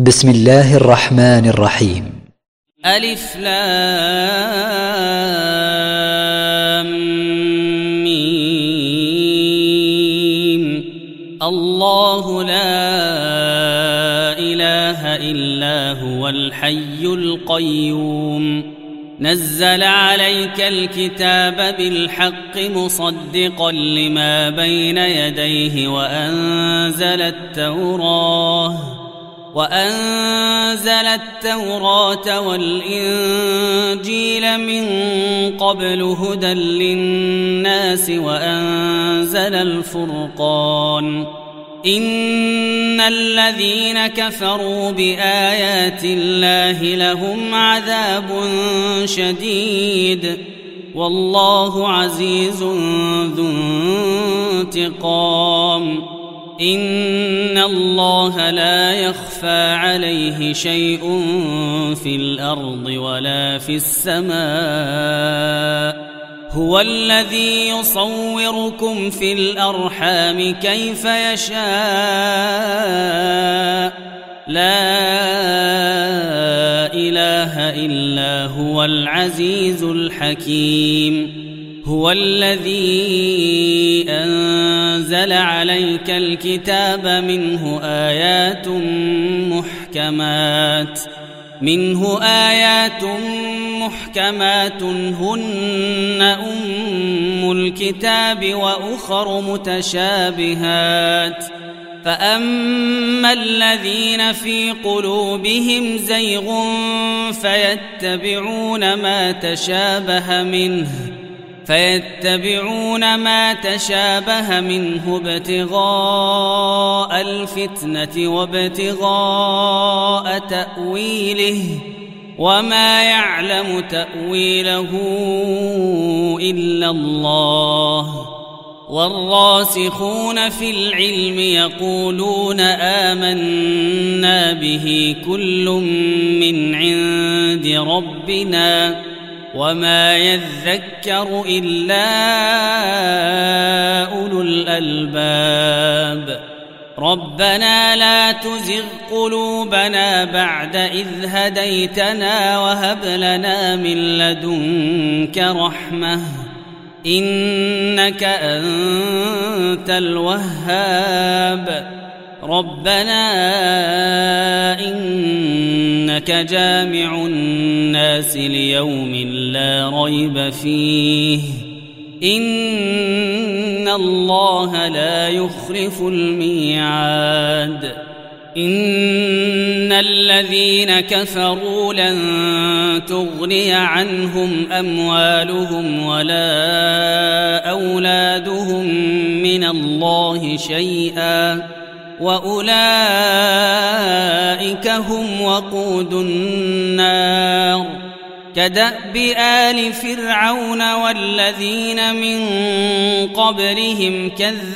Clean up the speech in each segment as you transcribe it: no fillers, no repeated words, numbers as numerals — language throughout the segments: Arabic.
بسم الله الرحمن الرحيم. ألف لام ميم. الله لا إله إلا هو الحي القيوم نزل عليك الكتاب بالحق مصدقا لما بين يديه وأنزل التوراة والإنجيل من قبل هدى للناس وأنزل الفرقان إن الذين كفروا بآيات الله لهم عذاب شديد والله عزيز ذو انتقام إن الله لا يخفى عليه شيء في الأرض ولا في السماء هو الذي يصوركم في الأرحام كيف يشاء لا إله إلا هو العزيز الحكيم هو الذي أنزل عليك الكتاب منه آيات محكمات هن أم الكتاب وأخر متشابهات فأما الذين في قلوبهم زيغ فيتبعون ما تشابه منه ابتغاء الفتنة وابتغاء تأويله وما يعلم تأويله إلا الله والراسخون في العلم يقولون آمنا به كل من عند ربنا وما يذكر إلا أولو الألباب ربنا لا تزغ قلوبنا بعد إذ هديتنا وهب لنا من لدنك رحمة إنك أنت الوهاب ربنا إنك جامع الناس ليوم لا ريب فيه إن الله لا يخلف الميعاد إن الذين كفروا لن تغني عنهم أموالهم ولا أولادهم من الله شيئا وأولئك هم وقود النار كدأب آل فرعون والذين من قبلهم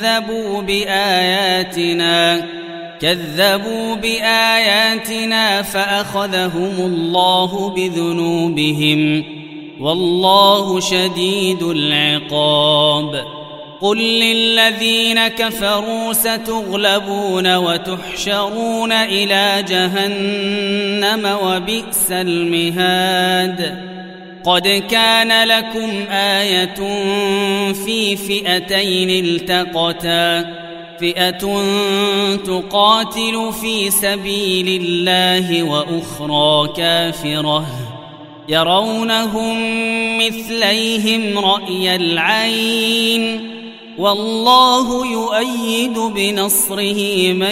كذبوا بآياتنا فأخذهم الله بذنوبهم والله شديد العقاب قل للذين كفروا ستغلبون وتحشرون إلى جهنم وبئس المهاد قد كان لكم آية في فئتين التقتا فئة تقاتل في سبيل الله وأخرى كافرة يرونهم مثليهم رأي العين والله يؤيد بنصره من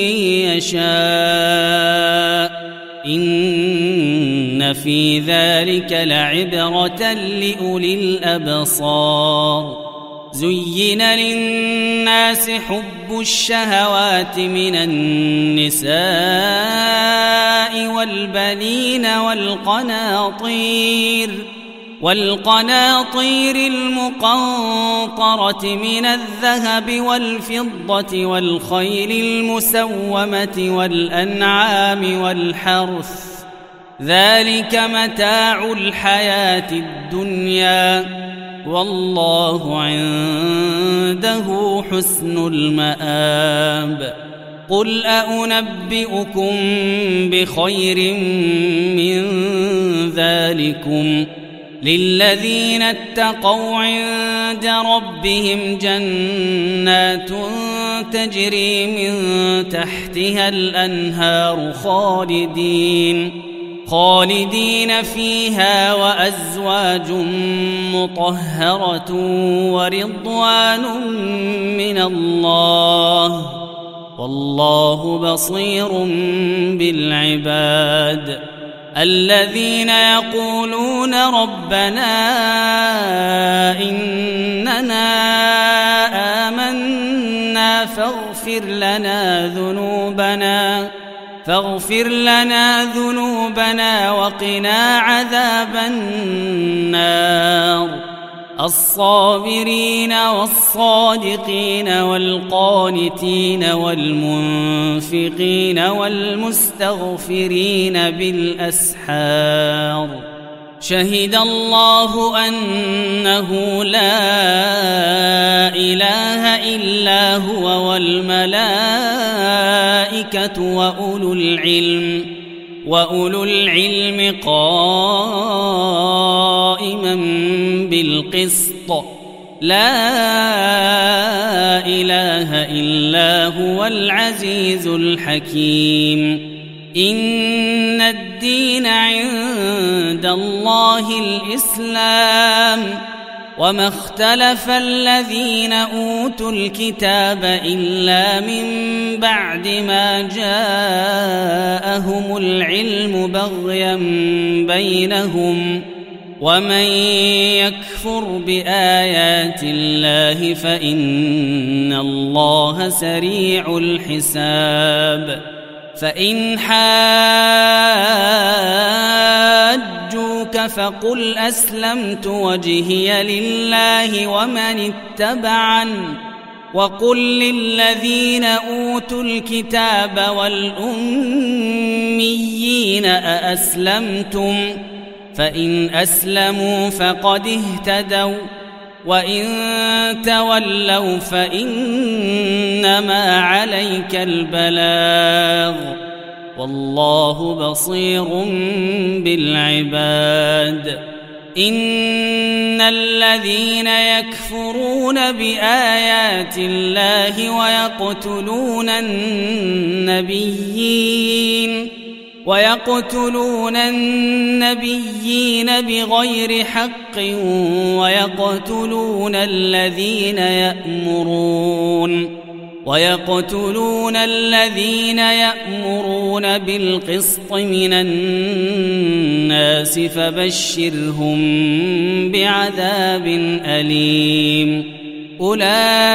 يشاء إن في ذلك لعبرة لأولي الأبصار زين للناس حب الشهوات من النساء والبنين والقناطير المقنطرة من الذهب والفضة والخيل المسومة والأنعام والحرث ذلك متاع الحياة الدنيا والله عنده حسن المآب قل أنبئكم بخير من ذلكم للذين اتقوا عند ربهم جنات تجري من تحتها الأنهار خالدين فيها وأزواج مطهرة ورضوان من الله والله بصير بالعباد الذين يقولون ربنا إننا آمنا فاغفر لنا ذنوبنا وقنا عذاب النار الصابرين والصادقين والقانتين والمنفقين والمستغفرين بالأسحار شهد الله أنه لا إله إلا هو والملائكة وأولو العلم قائما بالقسط لا إله إلا هو العزيز الحكيم إن الدين عند الله الإسلام وما اختلف الذين أوتوا الكتاب إلا من بعد ما جاءهم العلم بغيا بينهم ومن يكفر بآيات الله فإن الله سريع الحساب فإن حاجوك فقل أسلمت وجهي لله ومن اتبعن وقل للذين أوتوا الكتاب والأميين أأسلمتم فإن أسلموا فقد اهتدوا وإن تولوا فإنما عليك البلاغ والله بصير بالعباد إن الذين يكفرون بآيات الله ويقتلون النبيين بغير حق ويقتلون الذين يأمرون بالقسط من الناس فبشرهم بعذاب أليم أولئك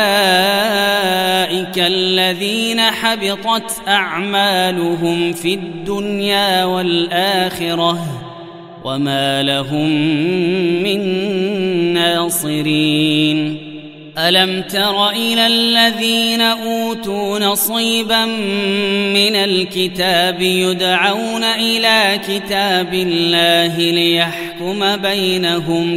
الذين حبطت أعمالهم في الدنيا والآخرة وما لهم من ناصرين ألم تر إلى الذين أوتوا نصيبا من الكتاب يدعون إلى كتاب الله ليحكم بينهم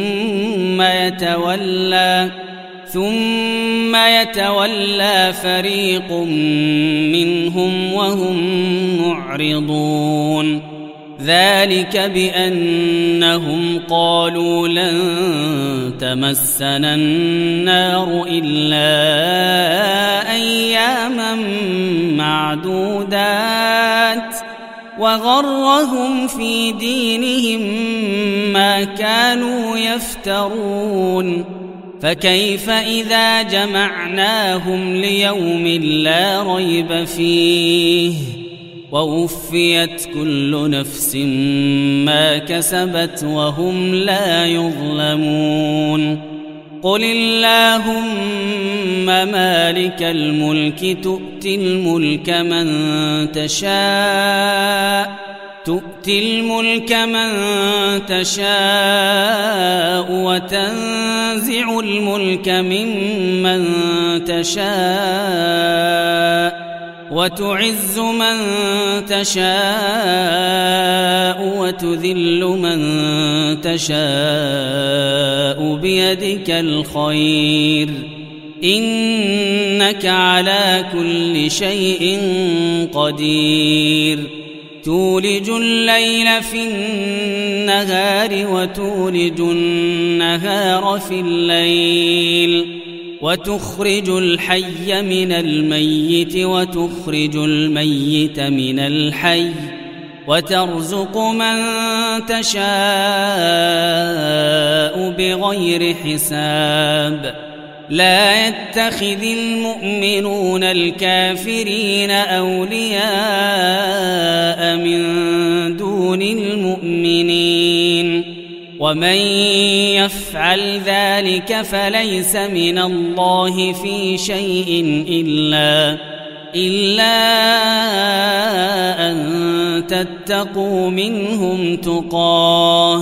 ثم يتولى فريق منهم وهم معرضون ذلك بأنهم قالوا لن تمسنا النار إلا أياما معدودات وغرهم في دينهم ما كانوا يفترون فكيف إذا جمعناهم ليوم لا ريب فيه ووفيت كل نفس ما كسبت وهم لا يظلمون قل اللهم مالك الملك تؤتي الملك من تشاء وتنزع الملك ممن تشاء وتعز من تشاء وتذل من تشاء بيدك الخير إنك على كل شيء قدير تولج الليل في النهار وتولج النهار في الليل وتخرج الحي من الميت وتخرج الميت من الحي وترزق من تشاء بغير حساب لا يتخذ المؤمنون الكافرين أولياء من دون المؤمنين ومن يفعل ذلك فليس من الله في شيء إلا أن تتقوا منهم تقاه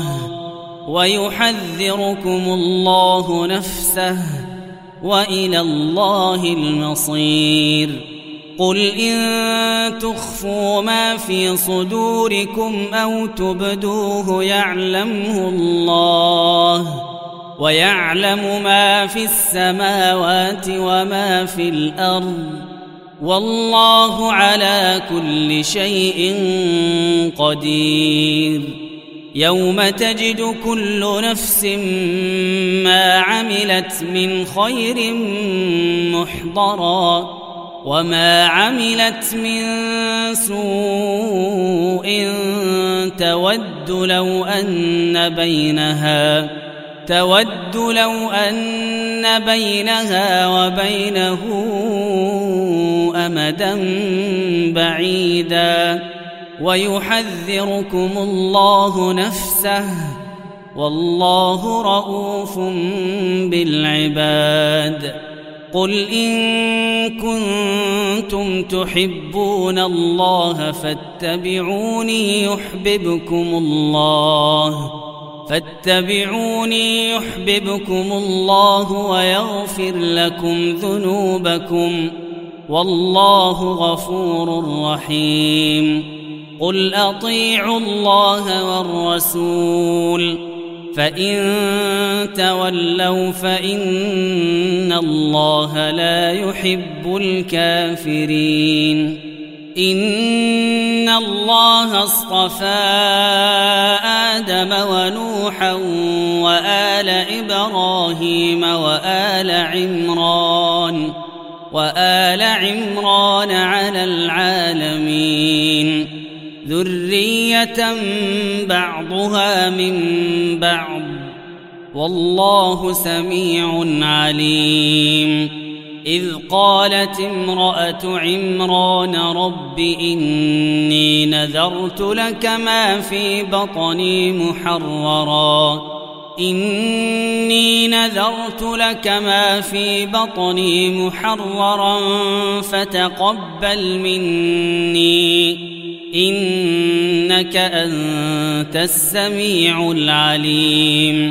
ويحذركم الله نفسه وإلى الله المصير قل إن تخفوا ما في صدوركم أو تبدوه يعلمه الله ويعلم ما في السماوات وما في الأرض والله على كل شيء قدير يوم تجد كل نفس ما عملت من خير محضرا وما عملت من سوء تود لو أن بينها وبينه أمدا بعيدا ويحذركم الله نفسه والله رؤوف بالعباد قل إن كنتم تحبون الله فاتبعوني يحببكم الله ويغفر لكم ذنوبكم والله غفور رحيم قل أطيعوا الله والرسول فإن تولوا فإن الله لا يحب الكافرين إن الله اصطفى آدم ونوحا وآل إبراهيم وآل عمران على العالمين ذرية بعضها من بعض والله سميع عليم إذ قالت امرأة عمران رب إني نذرت لك ما في بطني محررا فتقبل مني إنك أنت السميع العليم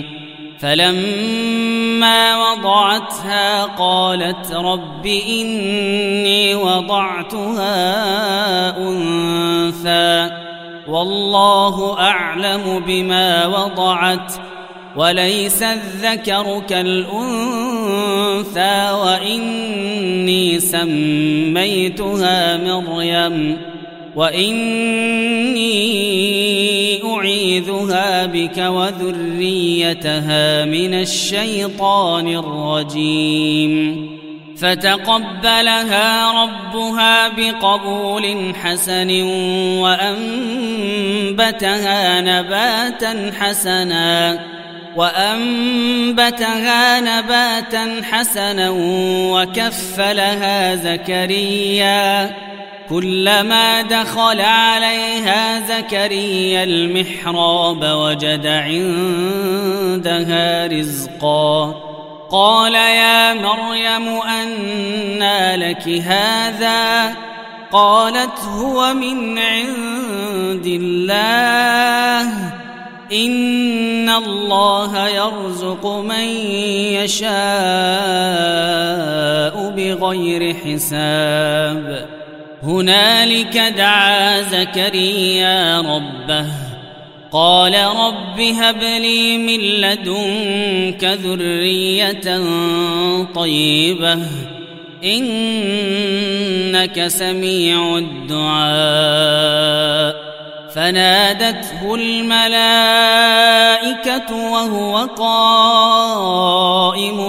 فلما وضعتها قالت رب إني وضعتها أنثى والله أعلم بما وضعت وليس الذكر كالأنثى وإني سميتها مريم وإني أعيذها بك وذريتها من الشيطان الرجيم فتقبلها ربها بقبول حسن وأنبتها نباتا حسنا وكفلها زكريا كلما دخل عليها زكريا المحراب وجد عندها رزقا قال يا مريم أنى لك هذا قالت هو من عند الله إن الله يرزق من يشاء بغير حساب هنالك دعا زكريا ربه قال رب هب لي من لدنك ذرية طيبة إنك سميع الدعاء فنادته الملائكة وهو قائم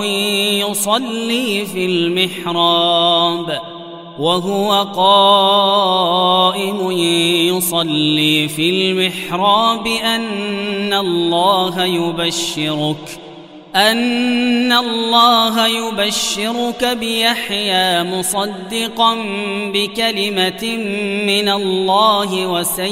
يصلي في المحراب أن الله يبشرك بيحيى مصدقا بكلمة من الله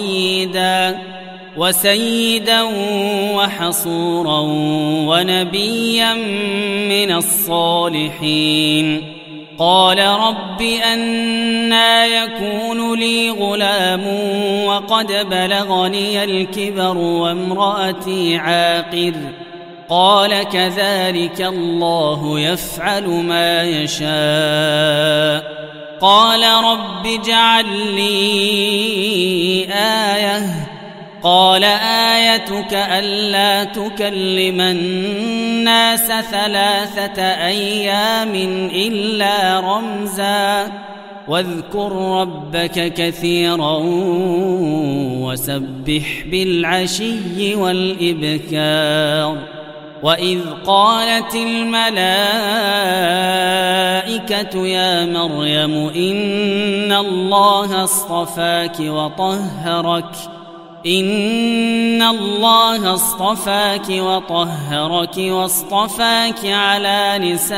وسيدا وحصورا ونبيا من الصالحين قال رب أنى يكون لي غلام وقد بلغني الكبر وامرأتي عاقر قال كذلك الله يفعل ما يشاء قال رب اجعل لي آية قال آيتك ألا تكلم الناس 3 أيام إلا رمزا واذكر ربك كثيرا وسبح بالعشي والإبكار وإذ قالت الملائكة يا مريم إن الله اصطفاك وطهرك واصطفاك على نساء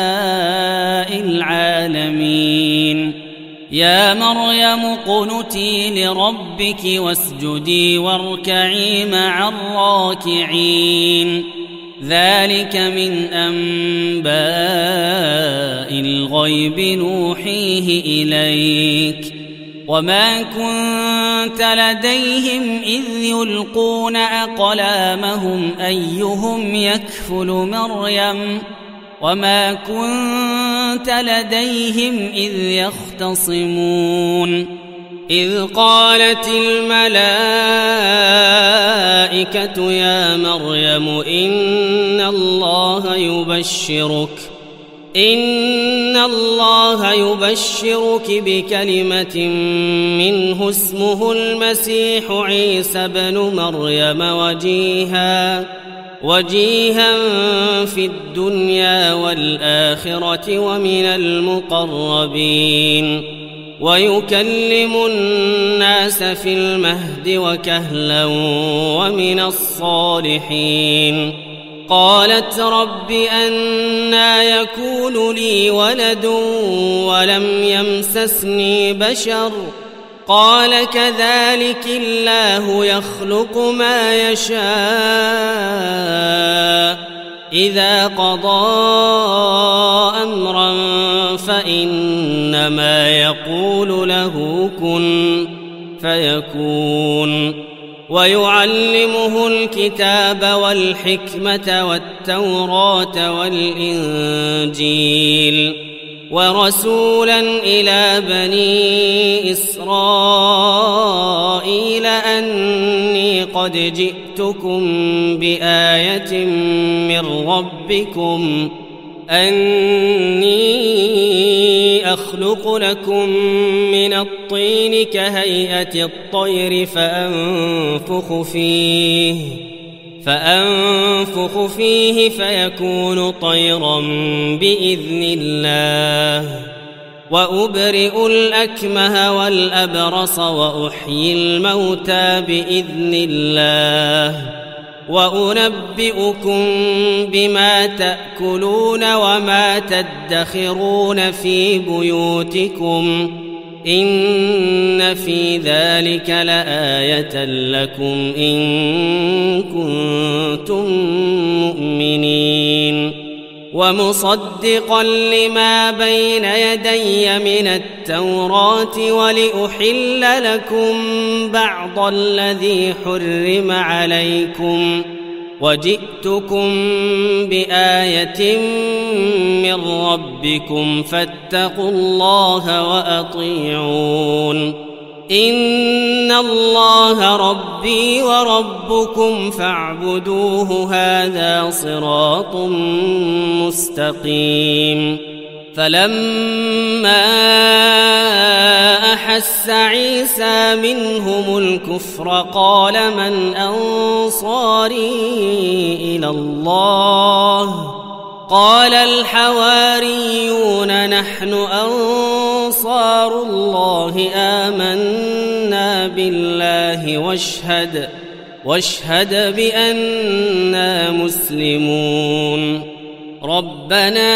العالمين يا مريم قنتي لربك واسجدي واركعي مع الراكعين ذلك من أنباء الغيب نوحيه إليك وما كنت لديهم إذ يلقون أقلامهم أيهم يكفل مريم وما كنت لديهم إذ يختصمون إذ قالت الملائكة يا مريم إن الله يبشرك بكلمة منه اسمه المسيح عيسى بن مريم وجيها في الدنيا والآخرة ومن المقربين ويكلم الناس في المهد وكهلا ومن الصالحين قالت رب أنى يكون لي ولد ولم يمسسني بشر قال كذلك الله يخلق ما يشاء إذا قضى أمرا فإنما يقول له كن فيكون ويعلمه الكتاب والحكمة والتوراة والإنجيل ورسولا إلى بني إسرائيل أني قد جئتكم بآية من ربكم أني أخلق لكم من الطين كهيئة الطير فأنفخ فيه فيكون طيرا بإذن الله وأبرئ الأكمه والأبرص وأحيي الموتى بإذن الله وأنبئكم بما تأكلون وما تدخرون في بيوتكم إن في ذلك لآية لكم إن كنتم مؤمنين ومصدقا لما بين يدي من التوراة ولأحل لكم بعض الذي حرم عليكم وجئتكم بآية من ربكم فاتقوا الله وأطيعون إن الله ربي وربكم فاعبدوه هذا صراط مستقيم فلما أحس عيسى منهم الكفر قال من أنصاري إلى الله قال الحواريون نحن أنصار الله آمنا بالله واشهد بأننا مسلمون ربنا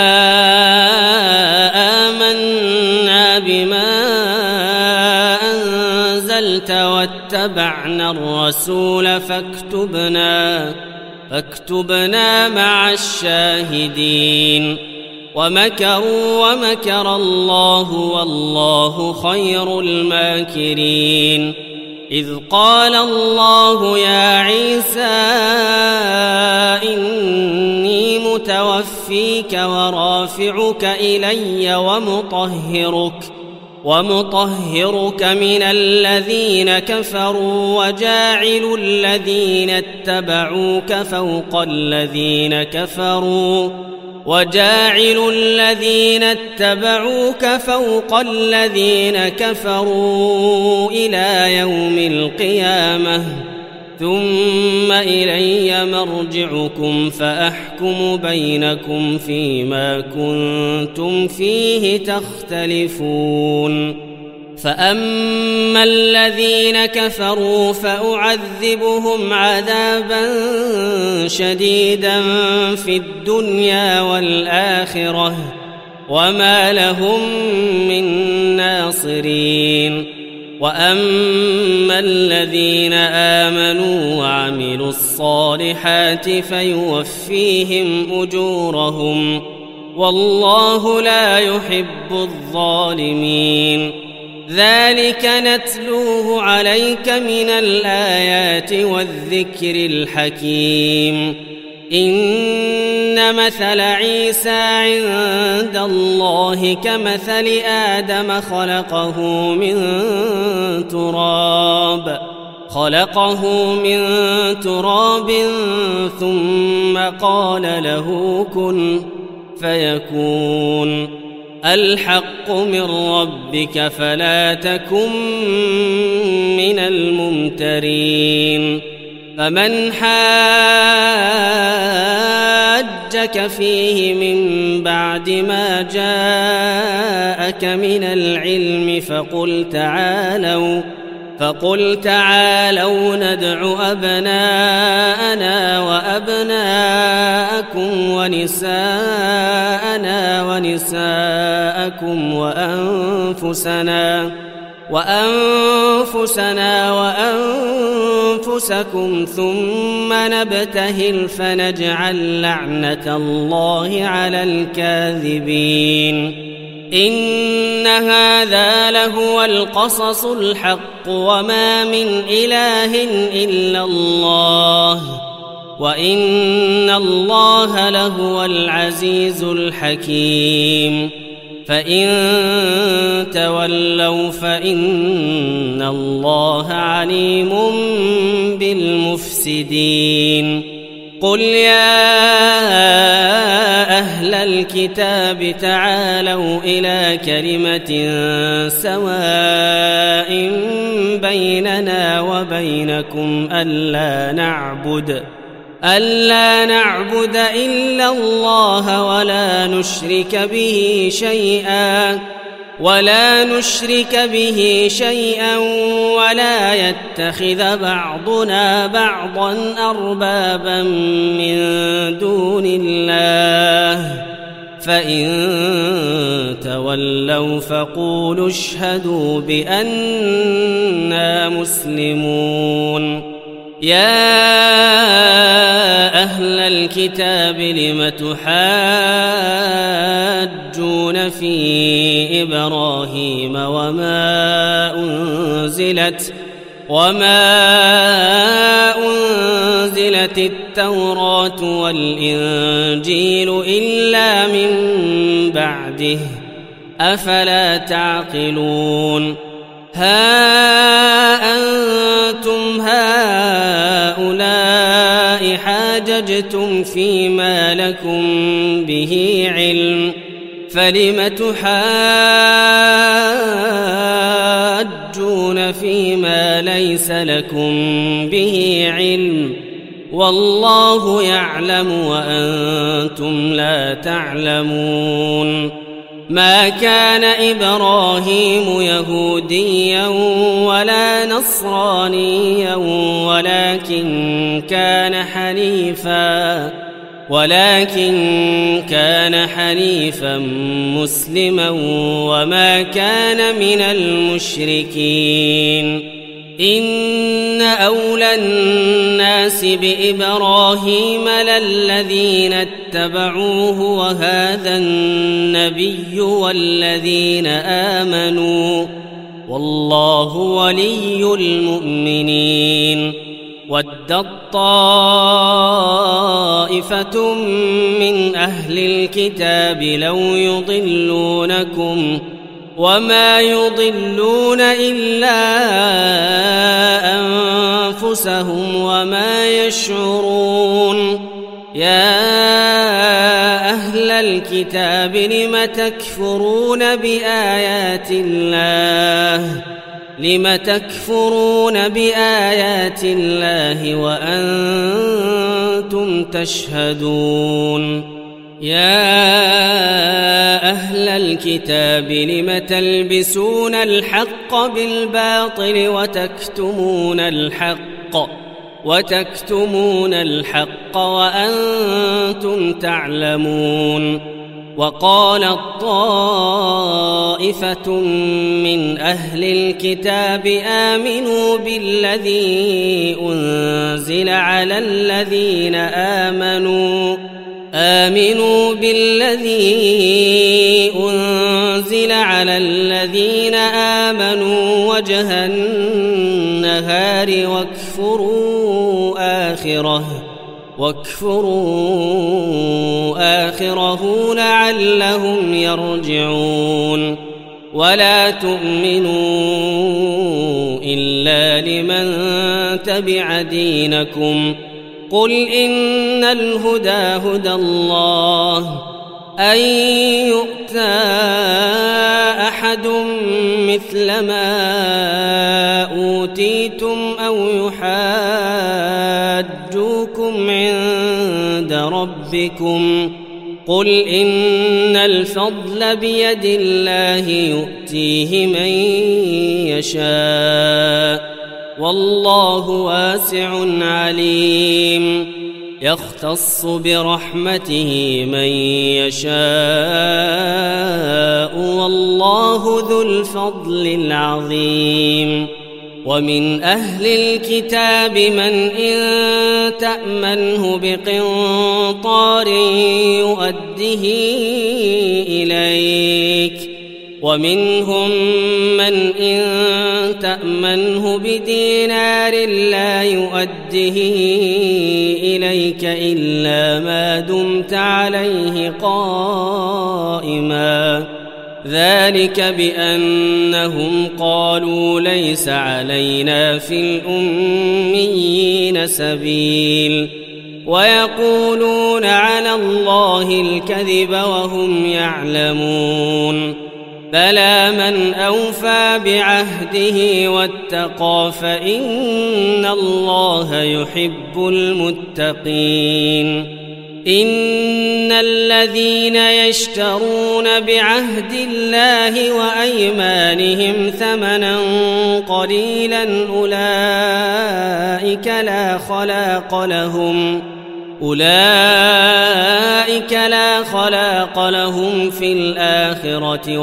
آمنا بما أنزلت واتبعنا الرسول فاكتبنا مع الشاهدين ومكروا ومكر الله والله خير الماكرين إذ قال الله يا عيسى إني متوفيك ورافعك إلي ومطهرك من الذين كفروا وجاعل الذين اتبعوك فوق الذين كفروا إلى يوم القيامة ثم إلي مرجعكم فأحكم بينكم فيما كنتم فيه تختلفون فأما الذين كفروا فأعذبهم عذابا شديدا في الدنيا والآخرة وما لهم من ناصرين وأما الذين آمنوا وعملوا الصالحات فيوفيهم أجورهم والله لا يحب الظالمين ذلك نتلوه عليك من الآيات والذكر الحكيم إن مثل عيسى عند الله كمثل آدم خلقه من تراب ثم قال له كن فيكون الحق من ربك فلا تكن من الممترين فمن حاجك فيه من بعد ما جاءك من العلم فقل تعالوا ندع أبناءنا وأبناءكم ونساءنا ونساءكم وأنفسنا وأنفسكم ثم نبتهل فنجعل لعنة الله على الكاذبين إن هذا لهو القصص الحق وما من إله إلا الله وإن الله لهو العزيز الحكيم فإن تولوا فإن الله عليم بالمفسدين قل يا أهل الكتاب تعالوا إلى كلمة سواء بيننا وبينكم ألا نعبد إلا الله ولا نشرك به شيئا ولا يتخذ بعضنا بعضا أربابا من دون الله فإن تولوا فقولوا اشهدوا بأننا مسلمون يا أهل الكتاب لم تحاجون في إبراهيم وما أنزلت التوراة والإنجيل إلا من بعده أفلا تعقلون ها أنتم هؤلاء حاججتم فيما لكم به علم فلم تحاجون فيما ليس لكم به علم والله يعلم وأنتم لا تعلمون ما كان إبراهيم يهوديا ولا نصرانيا ولكن كان حنيفا مسلما وما كان من المشركين إن أولى الناس بإبراهيم للذين اتبعوه وهذا النبي والذين آمنوا والله ولي المؤمنين ودت طائفة من أهل الكتاب لو يضلونكم وما يضلون إلا أنفسهم وما يشعرون يا أهل الكتاب لم تكفرون بآيات الله وأنتم تشهدون يا أهل الكتاب لم تلبسون الحق بالباطل وتكتمون الحق وأنتم تعلمون وقالت طائفة من أهل الكتاب آمنوا بالذي أنزل على الذين آمنوا وجه النهار واكفروا آخره لعلهم يرجعون ولا تؤمنوا إلا لمن تبع دينكم قل إن الهدى هدى الله أن يؤتى أحد مثل ما أوتيتم أو يحاجوكم عند ربكم قل إن الفضل بيد الله يؤتيه من يشاء والله واسع عليم يختص برحمته من يشاء والله ذو الفضل العظيم ومن أهل الكتاب من إن تأمنه بقنطار يؤده إليك ومنهم من إن تأمنه بدينار لا يؤده إليك إلا ما دمت عليه قائما ذلك بأنهم قالوا ليس علينا في الأميين سبيل ويقولون على الله الكذب وهم يعلمون بلى من أوفى بعهده واتقى فإن الله يحب المتقين إن الذين يشترون بعهد الله وأيمانهم ثمنا قليلا أولئك لا خلاق لهم في الآخرة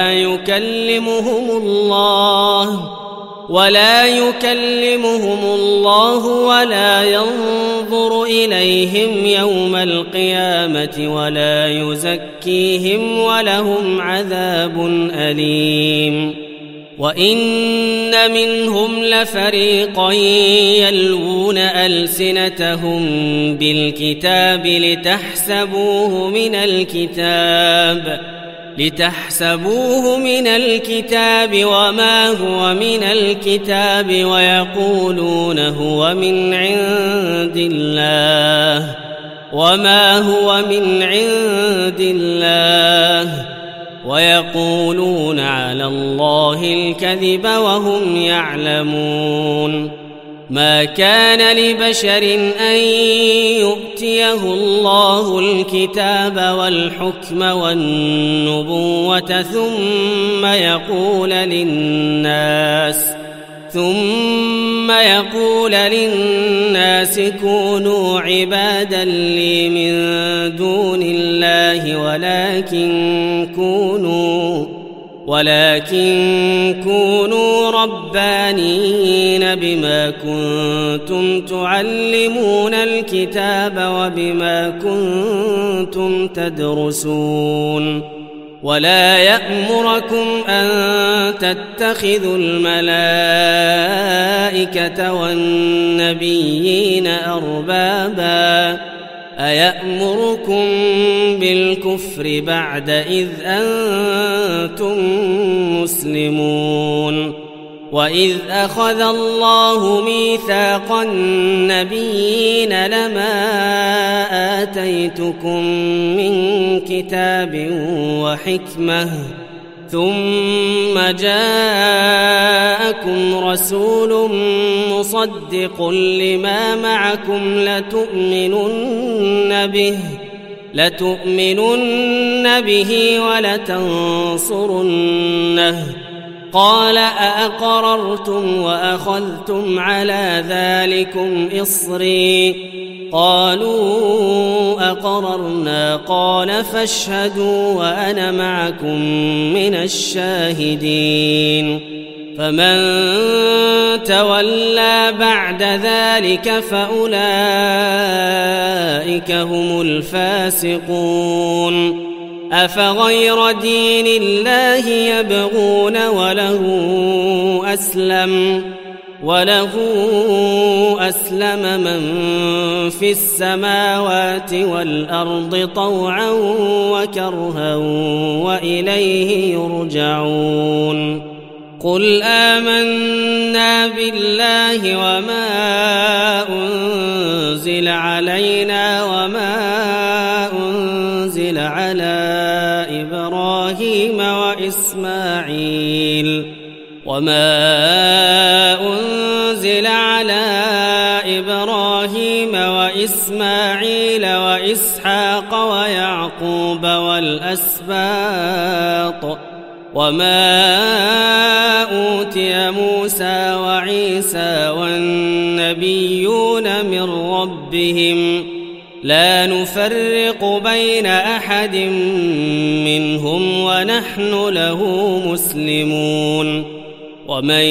ولا يكلمهم الله ولا ينظر إليهم يوم القيامة ولا يزكيهم ولهم عذاب أليم وإن منهم لفريقا يلوون ألسنتهم بالكتاب لتحسبوه من الكتاب لتحسبوه من الكتاب وما هو من الكتاب ويقولون هو من عند الله وما هو من عند الله ويقولون على الله الكذب وهم يعلمون. ما كان لبشر أن يؤتيه الله الكتاب والحكم والنبوة ثم يقول للناس كونوا عبادا لي من دون الله ولكن كونوا ربانيين بما كنتم تعلمون الكتاب وبما كنتم تدرسون. ولا يأمركم أن تتخذوا الملائكة والنبيين أربابا أيأمركم بالكفر بعد إذ أنتم مسلمون. وإذ أخذ الله ميثاق النبيين لما آتيتكم من كتاب وحكمة ثم جاءكم رسول مصدق لما معكم لتؤمنن به ولتنصرنه قال أأقررتم وأخذتم على ذلكم إصري قالوا أقررنا قال فاشهدوا وأنا معكم من الشاهدين. فمن تولى بعد ذلك فأولئك هم الفاسقون. أفغير دين الله يبغون وله أسلم من في السماوات والأرض طوعا وكرها وإليه يرجعون. قل آمنا بالله وما أنزل علينا وما أنزل على إبراهيم وإسماعيل وإسحاق ويعقوب والأسباط وما أوتي موسى وعيسى والنبيون من ربهم لا نفرق بين أحد منهم ونحن له مسلمون. ومن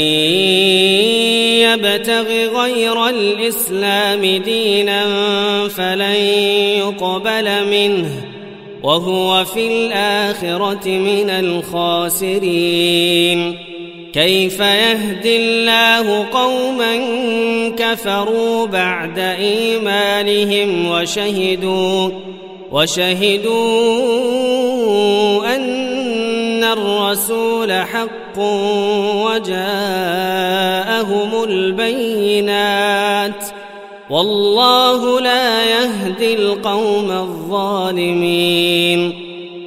يبتغ غير الإسلام دينا فلن يقبل منه وهو في الآخرة من الخاسرين. كيف يهدي الله قوما كفروا بعد إيمانهم وشهدوا أن الرسول حق وجاءهم البينات والله لا يهدي القوم الظالمين.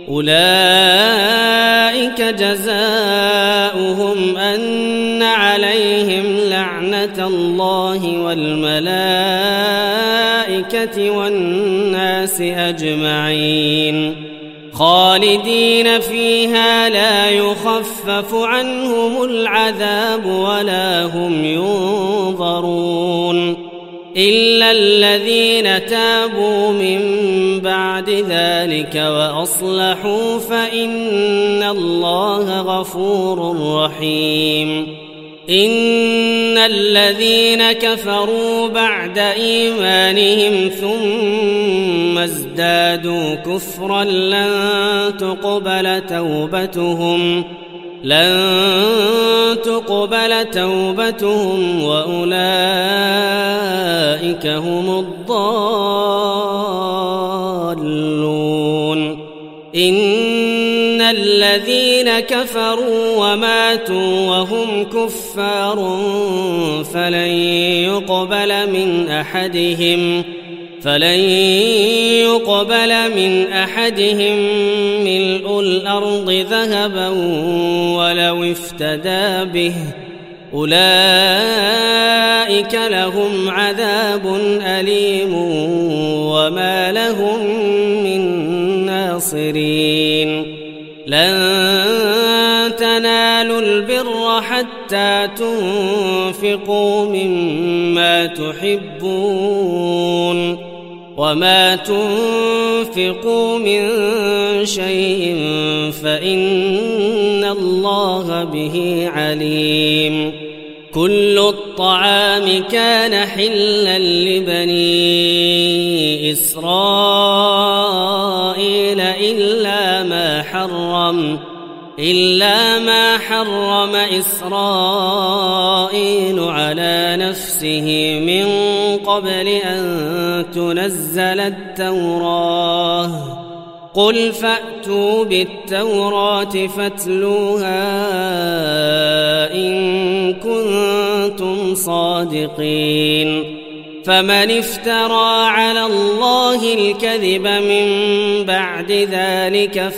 أولئك جزاؤهم أن عليهم لعنة الله والملائكة والناس أجمعين خالدين فيها لا يخفف عنهم العذاب ولا هم ينظرون إلا الذين تابوا من بعد ذلك وأصلحوا فإن الله غفور رحيم. إن الذين كفروا بعد إيمانهم ثم ازدادوا كفرا لن تقبل توبتهم وأولئك هم الضالون. إن الذين كفروا وماتوا وهم كفار فلن يقبل من أحدهم ملء الأرض ذهبا ولو افتدى به أولئك لهم عذاب أليم وما لهم من ناصرين لن تنالوا البر حتى تنفقوا مما تحبون وما تنفقوا من شيء فإن الله به عليم كل الطعام كان حلا لبني إسرائيل إلا ما حرم إسرائيل على نفسه من قبل أن تنزل التوراة قل فأتوا بالتوراة فاتلوها إن كنتم صادقين فمن افترى على الله الكذب من بعد ذلك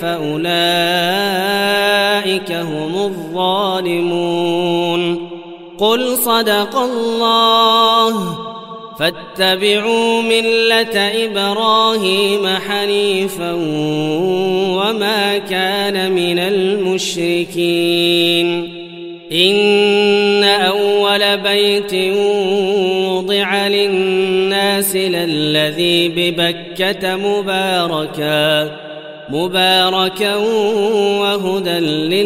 فأولئك هم الظالمون قل صدق الله فاتبعوا ملة إبراهيم حنيفا وما كان من المشركين إن أول بيت وضع للناس للذي ببكة مباركا وهدى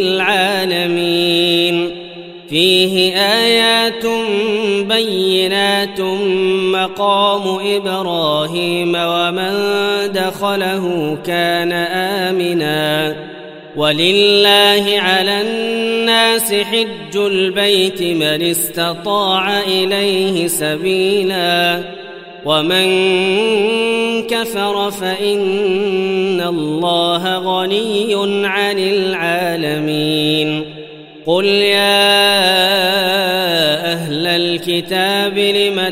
للعالمين فيه آيات بينات مقام إبراهيم ومن دخله كان آمنا ولله على الناس حج البيت من استطاع إليه سبيلا ومن كفر فإن الله غني عن العالمين قل يا أهل الكتاب لم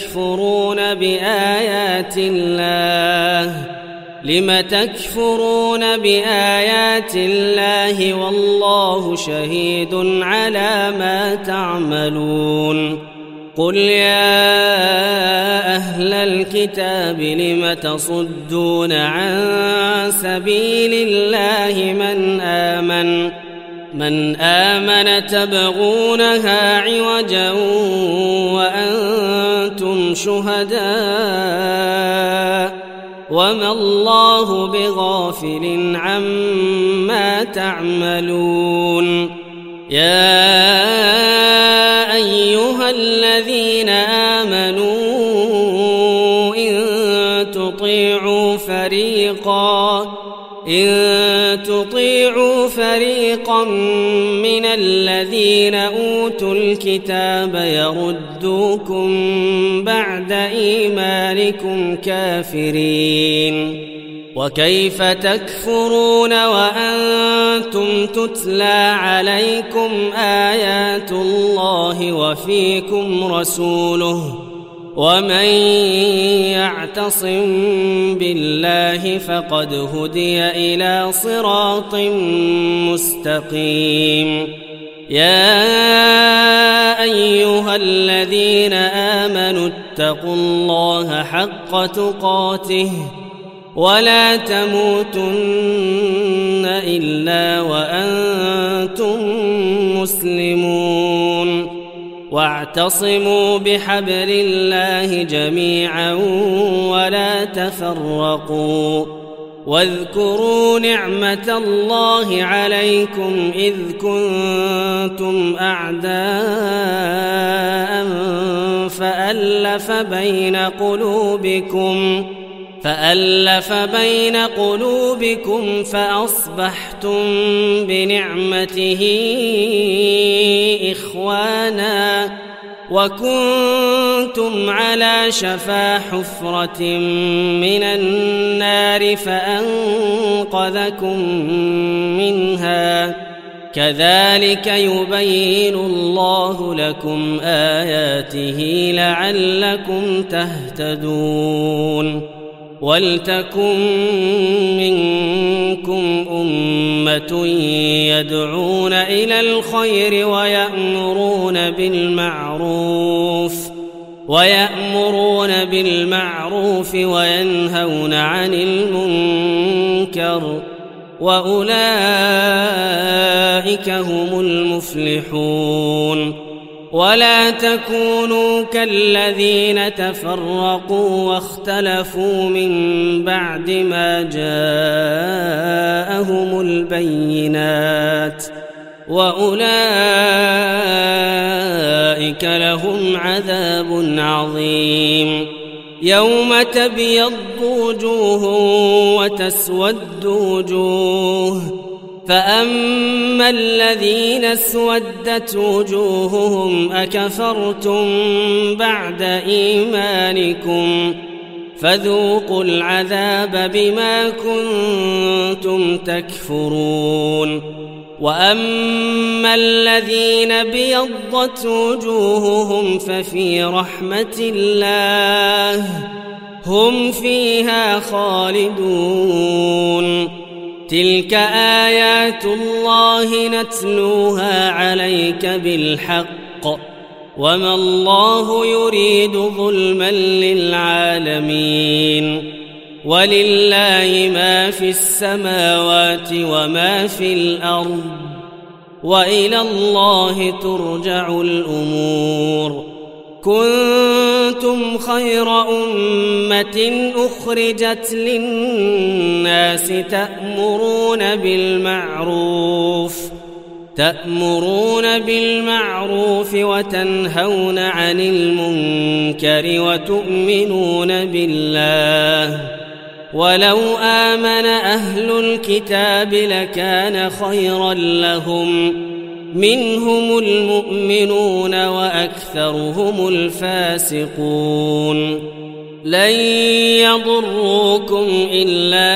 تكفرون بآيات الله والله شهيد على ما تعملون قل يا أهل الكتاب لم تصدون عن سبيل الله من آمن تبغونها عوجا وأنتم شهداء وما الله بغافل عما تعملون يا أيها الذين آمنوا إن تطيعوا فريقا من الذين أوتوا الكتاب يردوكم بعد إيمانكم كافرين وكيف تكفرون وأنتم تتلى عليكم آيات الله وفيكم رسوله ومن يعتصم بالله فقد هدي إلى صراط مستقيم يا أيها الذين آمنوا اتقوا الله حق تقاته ولا تموتن إلا وأنتم مسلمون واعتصموا بحبل الله جميعا ولا تفرقوا واذكروا نعمة الله عليكم إذ كنتم أعداء فألف بين قلوبكم فأصبحتم بنعمته إخوانا وكنتم كنتم على شفا حفرة من النار فأنقذكم منها كذلك يبين الله لكم آياته لعلكم تهتدون ولتكن منكم أمة يدعون إلى الخير ويأمرون بالمعروف وينهون عن المنكر وأولئك هم المفلحون ولا تكونوا كالذين تفرقوا واختلفوا من بعد ما جاءهم البينات وأولئك لهم عذاب عظيم يوم تبيض وجوه وتسود وجوه فأما الذين اسودت وجوههم أكفرتم بعد إيمانكم فذوقوا العذاب بما كنتم تكفرون وأما الذين بيضت وجوههم ففي رحمة الله هم فيها خالدون تلك آيات الله نتلوها عليك بالحق وما الله يريد ظلما للعالمين ولله ما في السماوات وما في الأرض وإلى الله ترجع الأمور كنتم خير أمة أخرجت للناس تأمرون بالمعروف وتنهون عن المنكر وتؤمنون بالله ولو آمن أهل الكتاب لكان خيرا لهم منهم المؤمنون وأكثرهم الفاسقون لن يضروكم إلا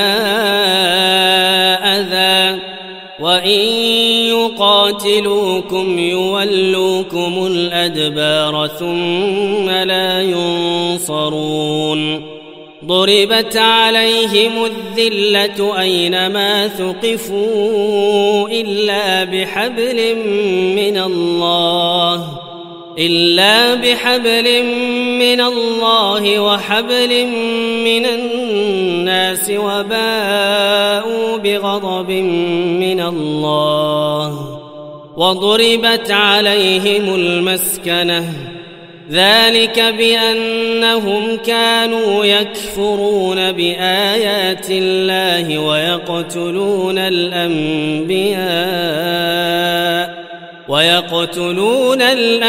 أذى وإن يقاتلوكم يولوكم الأدبار ثم لا ينصرون ضربت عليهم الذلة أينما ثقفوا إلا بحبل من الله وحبل من الناس وباءوا بغضب من الله وضربت عليهم المسكنة ذلك بأنهم كانوا يكفرون بآيات الله ويقتلون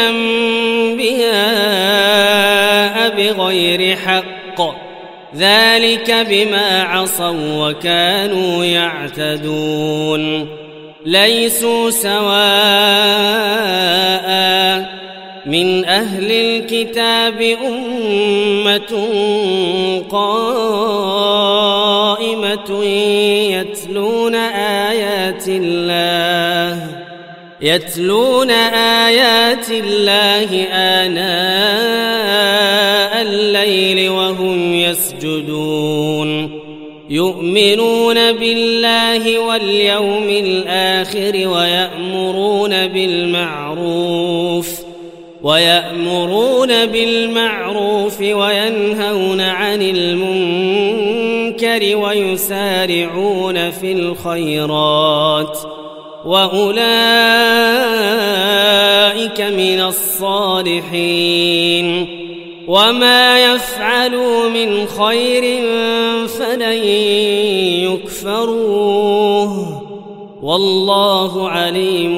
الأنبياء بغير حق ذلك بما عصوا وكانوا يعتدون ليسوا سواء من أهل الكتاب أمة قائمة يتلون آيات الله آناء الليل وهم يسجدون يؤمنون بالله واليوم الآخر ويأمرون بالمعروف وينهون عن المنكر ويسارعون في الخيرات وأولئك من الصالحين وما يفعلوا من خير فلن يكفروه والله عليم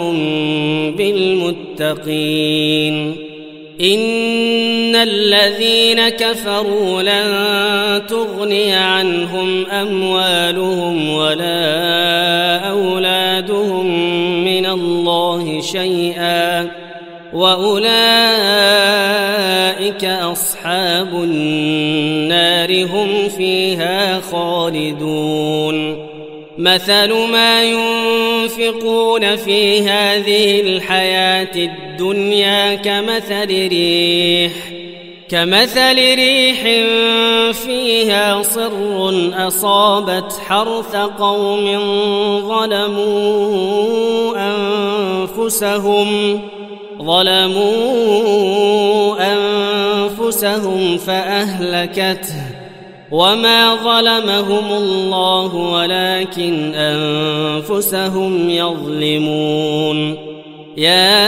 بالمتقين إن الذين كفروا لن تغني عنهم أموالهم ولا أولادهم من الله شيئا وأولئك أصحاب النار هم فيها خالدون مثل ما ينفقون في هذه الحياة الدنيا كمثل ريح فيها صر أصابت حرث قوم ظلموا أنفسهم فأهلكته وما ظلمهم الله ولكن أنفسهم يظلمون يا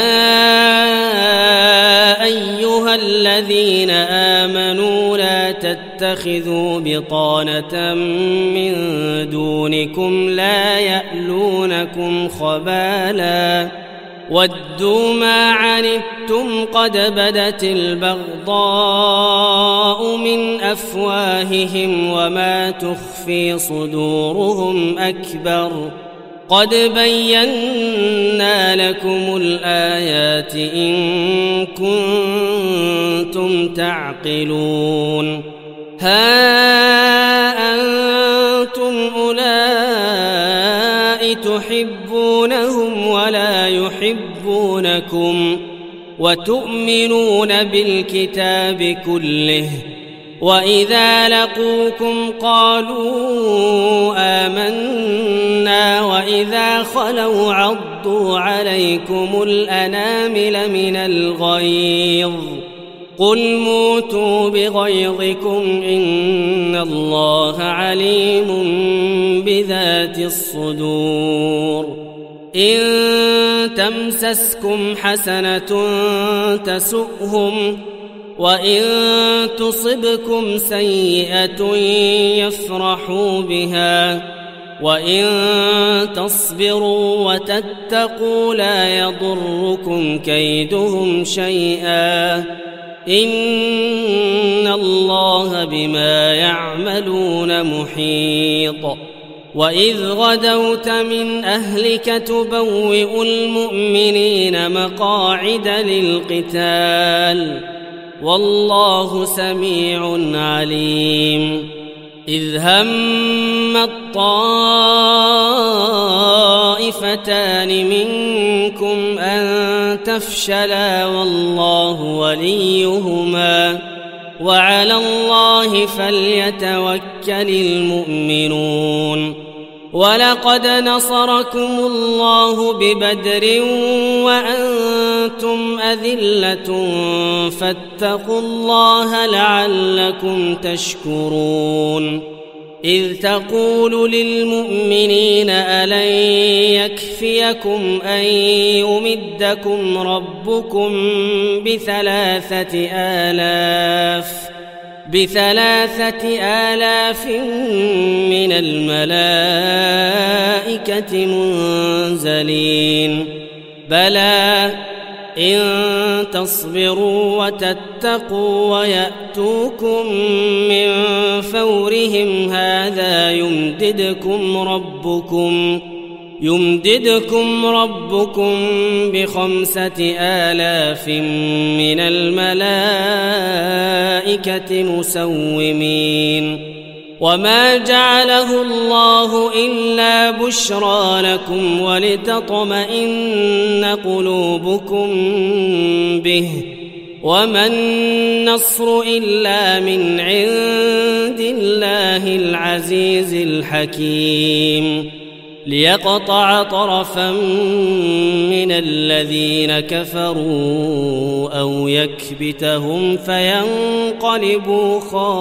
أيها الذين آمنوا لا تتخذوا بطانة من دونكم لا يألونكم خبالا ودوا ما عنتم قد بدت البغضاء من أفواههم وما تخفي صدورهم أكبر قد بينا لكم الآيات إن كنتم تعقلون ها أنتم أولئك تحبونهم ولا يحبونكم وتؤمنون بالكتاب كله وإذا لقوكم قالوا آمنا وإذا خلوا عضوا عليكم الأنامل من الغيظ قل موتوا بغيظكم إن الله عليم بذات الصدور إن تمسسكم حسنة تسؤهم وإن تصبكم سيئة يفرحوا بها وإن تصبروا وتتقوا لا يضركم كيدهم شيئا إن الله بما يعملون محيط وإذ غدوت من أهلك تبوئ المؤمنين مقاعد للقتال والله سميع عليم إذ هم الطائفتان منكم أن تفشلا والله وليهما وعلى الله فليتوكل المؤمنون ولقد نصركم الله ببدر وأنتم أذلة فاتقوا الله لعلكم تشكرون إذ تقول للمؤمنين ألن يكفيكم أن يمدكم ربكم ب3,000 من الملائكة منزلين بلى إن تصبروا وتتقوا ويأتوكم من فورهم هذا يمددكم ربكم ب5,000 من الملائكة مسومين وما جعله الله إلا بشرى لكم ولتطمئن قلوبكم به وما النصر إلا من عند الله العزيز الحكيم ليقطع طرفا من الذين كفروا أو يكبتهم فينقلبوا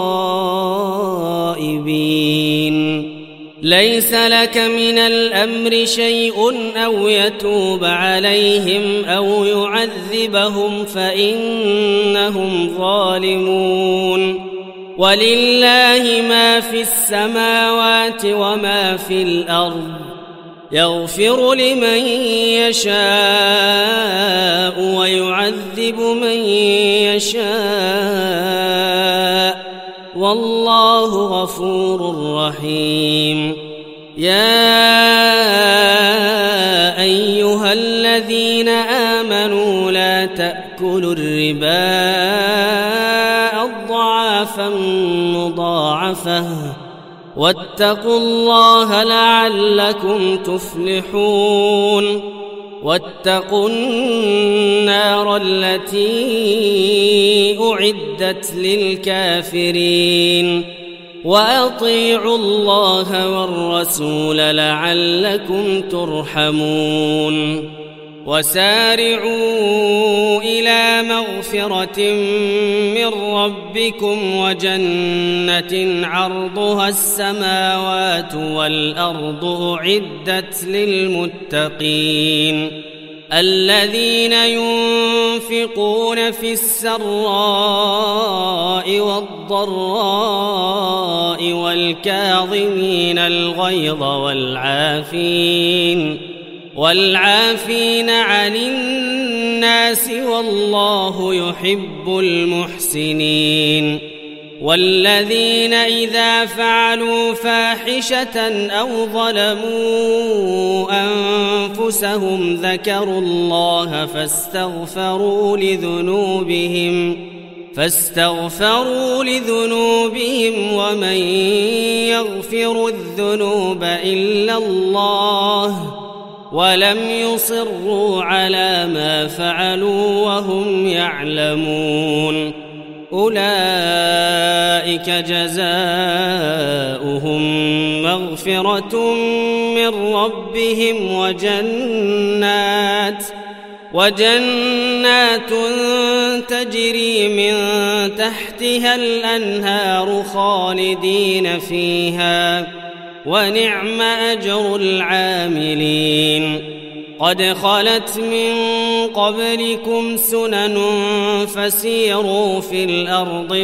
خائبين ليس لك من الأمر شيء أو يتوب عليهم أو يعذبهم فإنهم ظالمون ولله ما في السماوات وما في الأرض يغفر لمن يشاء ويعذب من يشاء والله غفور رحيم يا أيها الذين آمنوا لا تأكلوا تأكلوا الربا أضعافا مضاعفة واتقوا الله لعلكم تفلحون واتقوا النار التي أعدت للكافرين وأطيعوا الله والرسول لعلكم ترحمون وسارعوا إلى مغفرة من ربكم وجنة عرضها السماوات والأرض أعدت للمتقين الذين ينفقون في السراء والضراء والكاظمين الغيظ والعافين عن الناس والله يحب المحسنين والذين إذا فعلوا فاحشة أو ظلموا أنفسهم ذكروا الله فاستغفروا لذنوبهم ومن يغفر الذنوب إلا الله ولم يصروا على ما فعلوا وهم يعلمون أولئك جزاؤهم مغفرة من ربهم وجنات تجري من تحتها الأنهار خالدين فيها ونعم أجر العاملين قد خلت من قبلكم سنن فسيروا في الأرض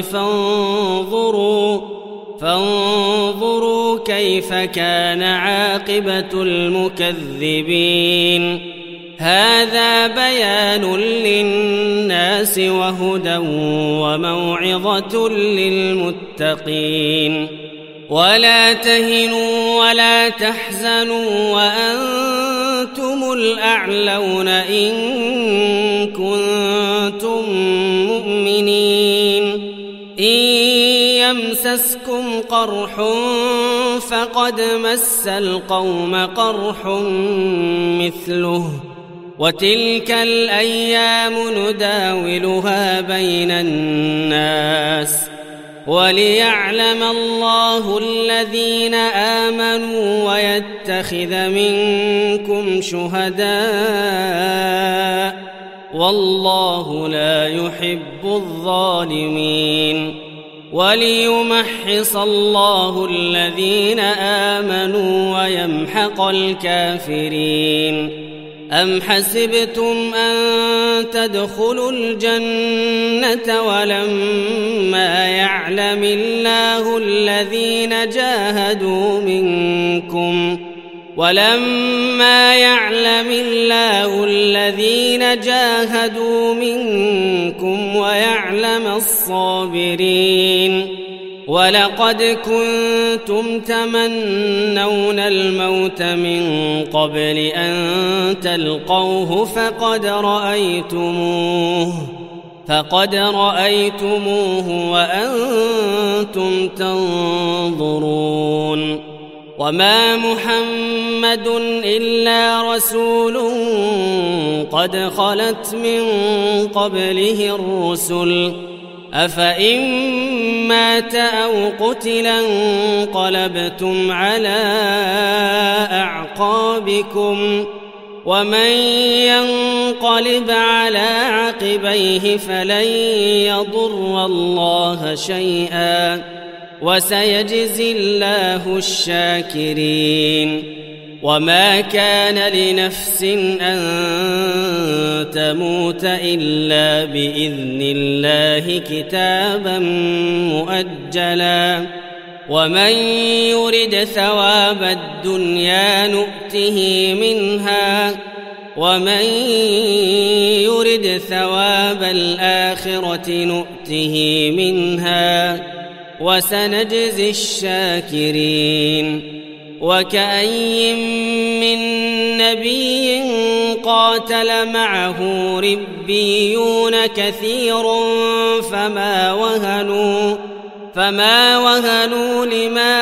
فانظروا كيف كان عاقبة المكذبين هذا بيان للناس وهدى وموعظة للمتقين ولا تهنوا ولا تحزنوا وأنتم الأعلون إن كنتم مؤمنين إن يمسسكم قرح فقد مس القوم قرح مثله وتلك الأيام نداولها بين الناس وليعلم الله الذين آمنوا ويتخذ منكم شهداء والله لا يحب الظالمين وليمحص الله الذين آمنوا ويمحق الكافرين أم حسبتم أن تدخلوا الجنة ولما يعلم الله الذين جاهدوا منكم ويعلم الصابرين ولقد كنتم تمنون الموت من قبل أن تلقوه فقد رأيتموه وأنتم تنظرون وما محمد إلا رسول قد خلت من قبله الرسل أفإن مات أو قتلا انقلبتم على أعقابكم ومن ينقلب على عقبيه فلن يضر الله شيئا وسيجزي الله الشاكرين وما كان لنفس أن تموت إلا بإذن الله كتابا مؤجلا ومن يرد ثواب الدنيا نؤته منها ومن يرد ثواب الآخرة نؤته منها وسنجزي الشاكرين وكأي من نبي قاتل معه ربيون كثير فما وهنوا لما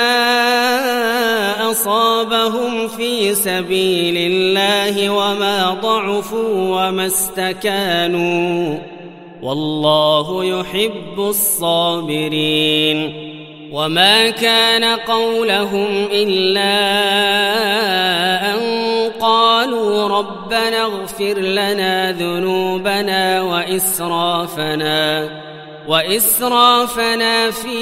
أصابهم في سبيل الله وما ضعفوا وما استكانوا والله يحب الصابرين وما كان قولهم إلا أن قالوا ربنا اغفر لنا ذنوبنا وإسرافنا في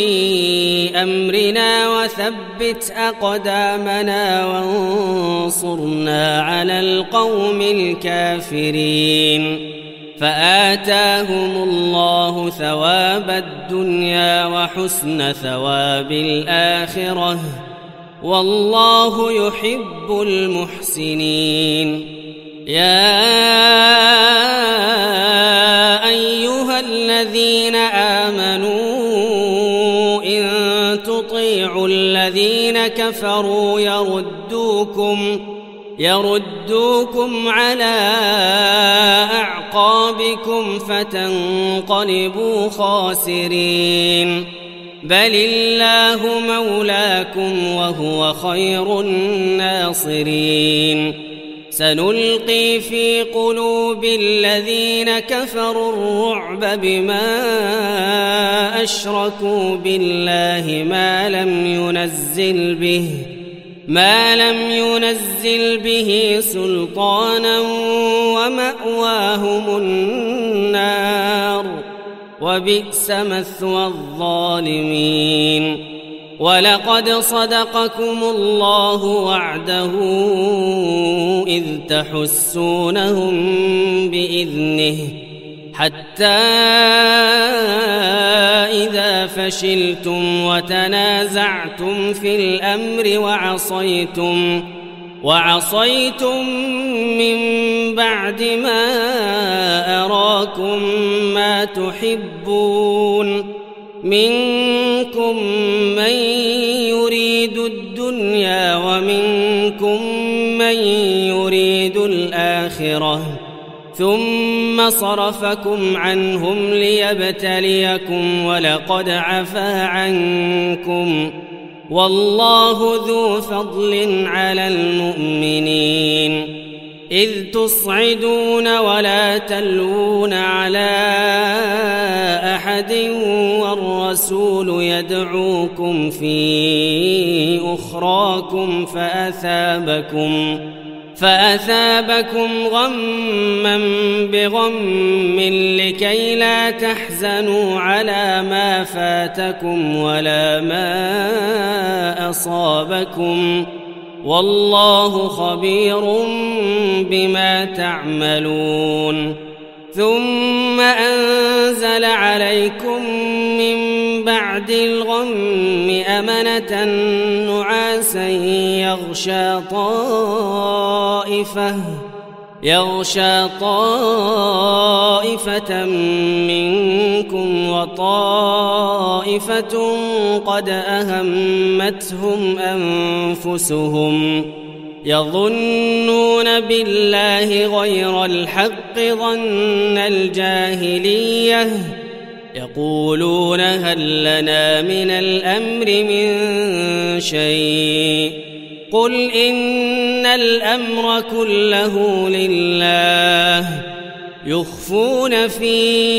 أمرنا وثبت أقدامنا وانصرنا على القوم الكافرين فآتاهم الله ثواب الدنيا وحسن ثواب الآخرة والله يحب المحسنين يا أيها الذين آمنوا إن تطيعوا الذين كفروا يردوكم على أعقابكم فتنقلبوا خاسرين بل الله مولاكم وهو خير الناصرين سنلقي في قلوب الذين كفروا الرعب بما أشركوا بالله ما لم ينزل به سلطانا ومأواهم النار وبئس مثوى الظالمين ولقد صدقكم الله وعده إذ تحسونهم بإذنه حتى إذا فشلتم وتنازعتم في الأمر وعصيتم من بعد ما أراكم ما تحبون منكم من يريد الدنيا ومنكم من يريد الآخرة ثم صرفكم عنهم ليبتليكم ولقد عفا عنكم والله ذو فضل على المؤمنين إذ تصعدون ولا تلوون على أحد والرسول يدعوكم في أخراكم فأثابكم غما بغم لكي لا تحزنوا على ما فاتكم ولا ما أصابكم والله خبير بما تعملون ثم أنزل عليكم من بعد الغم أمنة نعاسا يغشى طائفة منكم وطائفة قد أهمتهم أنفسهم يظنون بالله غير الحق ظن الجاهلية يقولون هل لنا من الأمر من شيء قل إن الأمر كله لله يخفون في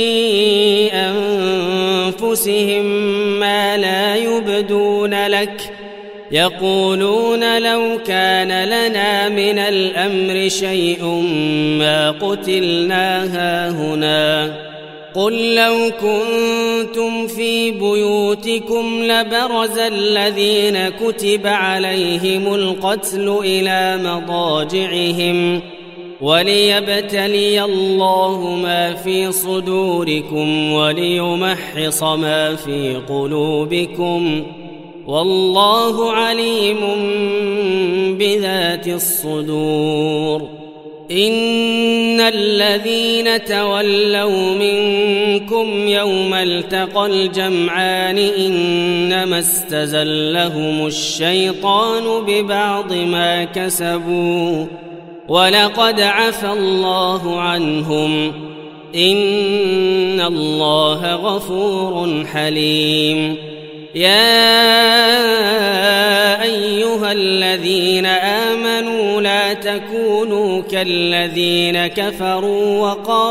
أنفسهم ما لا يبدون لك يقولون لو كان لنا من الأمر شيء ما قتلنا هاهنا قل لو كنتم في بيوتكم لبرز الذين كتب عليهم القتل إلى مضاجعهم وليبتلي الله ما في صدوركم وليمحص ما في قلوبكم والله عليم بذات الصدور إن الذين تولوا منكم يوم التقى الجمعان إنما استزلهم الشيطان ببعض ما كسبوا ولقد عفى الله عنهم إن الله غفور حليم. يا أيها الذين آمنوا لا تكونوا كالذين كفروا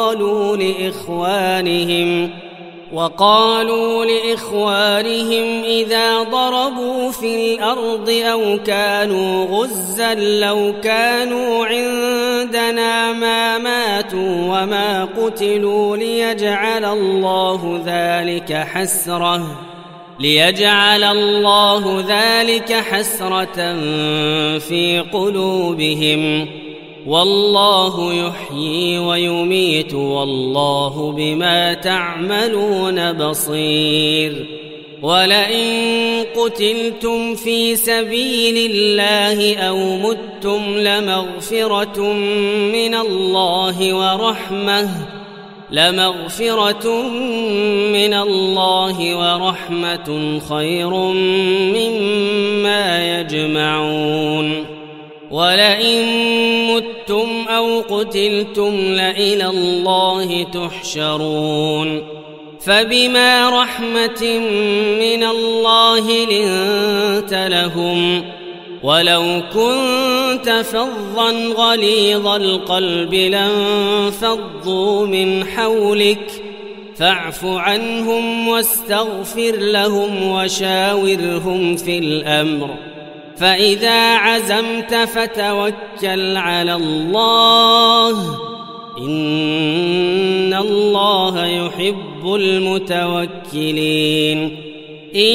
وقالوا لإخوانهم إذا ضربوا في الأرض أو كانوا غزا لو كانوا عندنا ما ماتوا وما قتلوا ليجعل الله ذلك حسرة في قلوبهم والله يحيي ويميت والله بما تعملون بصير. ولئن قتلتم في سبيل الله أو متم لمغفرة من الله ورحمة خير مما يجمعون. ولئن متم أو قتلتم لإلى الله تحشرون. فبما رحمة من الله لنت لهم ولو كنت فظا غليظ القلب لانفضوا من حولك فاعف عنهم واستغفر لهم وشاورهم في الأمر فإذا عزمت فتوكل على الله إن الله يحب المتوكلين. إن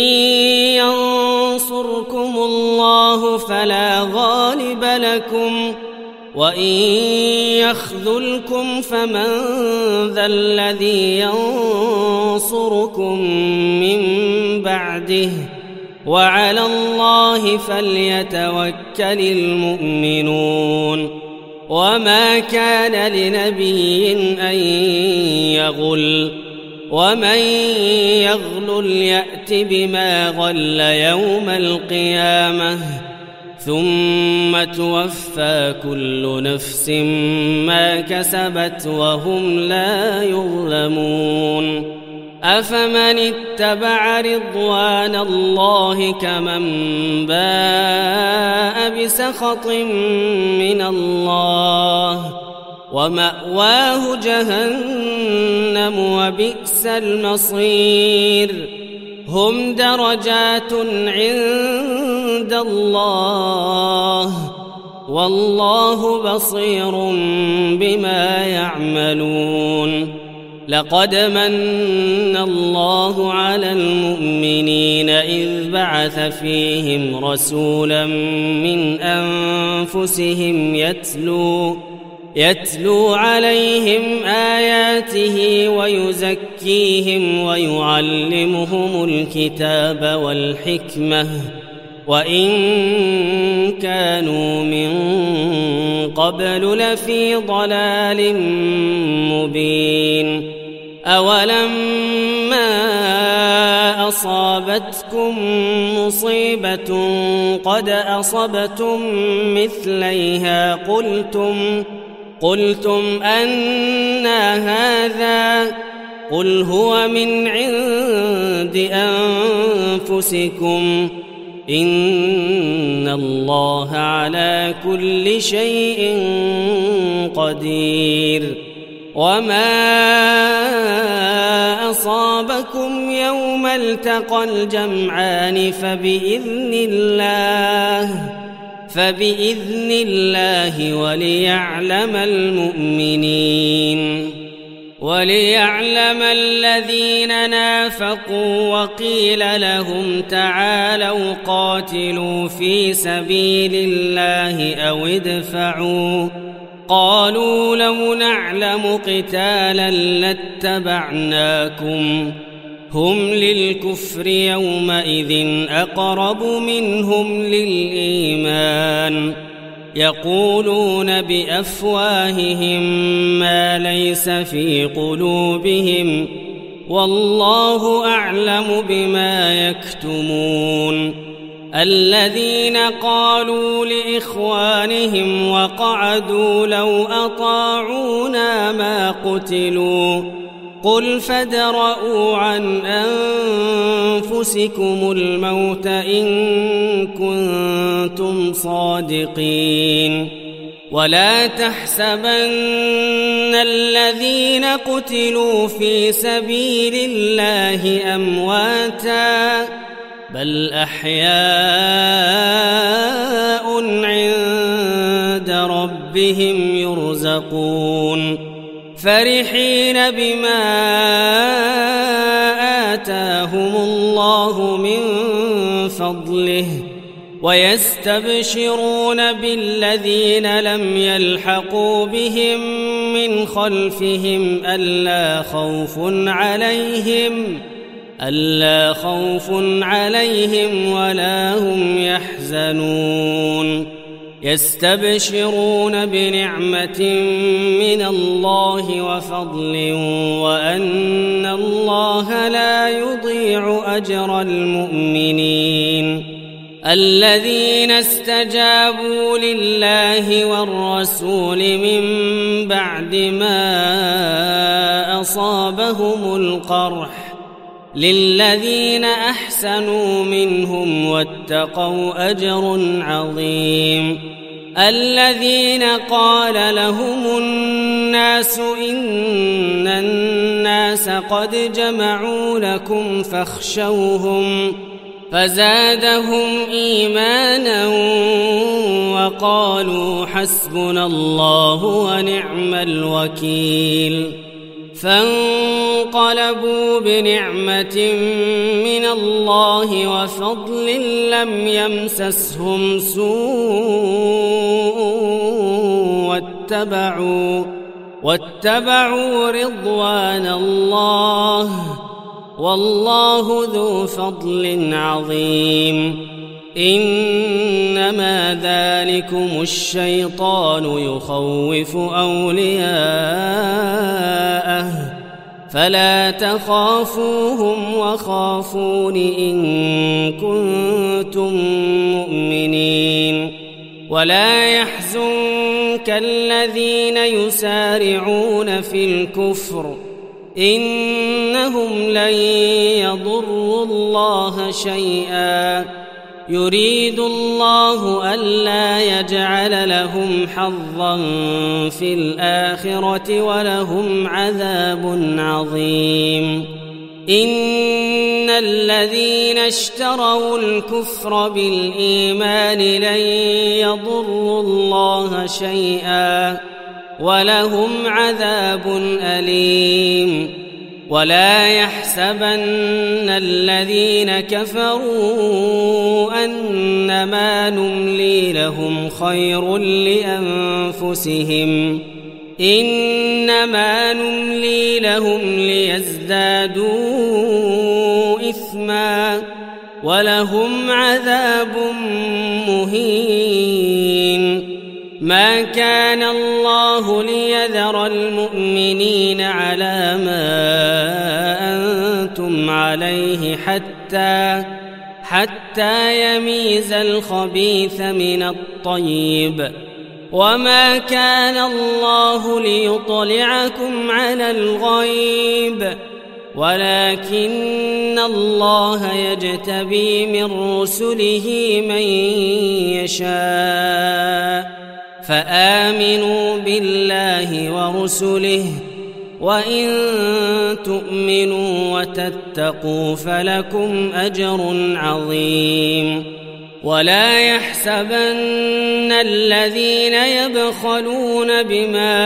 ينصركم الله فلا غالب لكم وإن يخذلكم فمن ذا الذي ينصركم من بعده وعلى الله فليتوكل المؤمنون. وما كان لنبي أن يغل ومن يغلل يأت بما غل يوم القيامة ثم توفى كل نفس ما كسبت وهم لا يظلمون. أفمن اتبع رضوان الله كمن باء بسخط من الله ومأواه جهنم وبئس المصير. هم درجات عند الله والله بصير بما يعملون. لقد من الله على المؤمنين إذ بعث فيهم رسولا من أنفسهم يتلو عليهم آياته ويزكيهم ويعلمهم الكتاب والحكمة وإن كانوا من قبل لفي ضلال مبين. أولما أصابتكم مصيبة قد أصبتم مثليها قلتم أنى هذا قل هو من عند أنفسكم إن الله على كل شيء قدير. وما أصابكم يوم التقى الجمعان فبإذن الله وليعلم الذين نافقوا وقيل لهم تعالوا قاتلوا في سبيل الله أو ادفعوا قالوا لو نعلم قتالا لاتبعناكم هم للكفر يومئذ أقرب منهم للإيمان يقولون بأفواههم ما ليس في قلوبهم والله أعلم بما يكتمون. الذين قالوا لإخوانهم وقعدوا لو أطاعونا ما قتلوا قل فادرءوا عن أنفسكم الموت إن كنتم صادقين. ولا تحسبن الذين قتلوا في سبيل الله أمواتا بل أحياء عند ربهم يرزقون فرحين بما آتاهم الله من فضله ويستبشرون بالذين لم يلحقوا بهم من خلفهم ألا خوف عليهم ولا هم يحزنون. يستبشرون بنعمة من الله وفضل وأن الله لا يضيع أجر المؤمنين. الذين استجابوا لله والرسول من بعد ما أصابهم القرح للذين أحسنوا منهم واتقوا أجر عظيم. الذين قال لهم الناس إن الناس قد جمعوا لكم فاخشوهم فزادهم إيمانا وقالوا حسبنا الله ونعم الوكيل. فانقلبوا بنعمة من الله وفضل لم يمسسهم سوء واتبعوا رضوان الله والله ذو فضل عظيم. إنما ذلكم الشيطان يخوف أولياءه فلا تخافوهم وخافون إن كنتم مؤمنين. ولا يحزنك الذين يسارعون في الكفر إنهم لن يضروا الله شيئا يريد الله ألا يجعل لهم حظا في الآخرة ولهم عذاب عظيم. إن الذين اشتروا الكفر بالإيمان لن يضروا الله شيئا ولهم عذاب أليم. ولا يحسبن الذين كفروا أنما نملي لهم خير لأنفسهم إنما نملي لهم ليزدادوا إثما ولهم عذاب مهين. ما كان الله ليذر المؤمنين على ما أنتم عليه حتى يميز الخبيث من الطيب وما كان الله ليطلعكم على الغيب ولكن الله يجتبي من رسله من يشاء فآمنوا بالله ورسله وإن تؤمنوا وتتقوا فلكم أجر عظيم. ولا يحسبن الذين يبخلون بما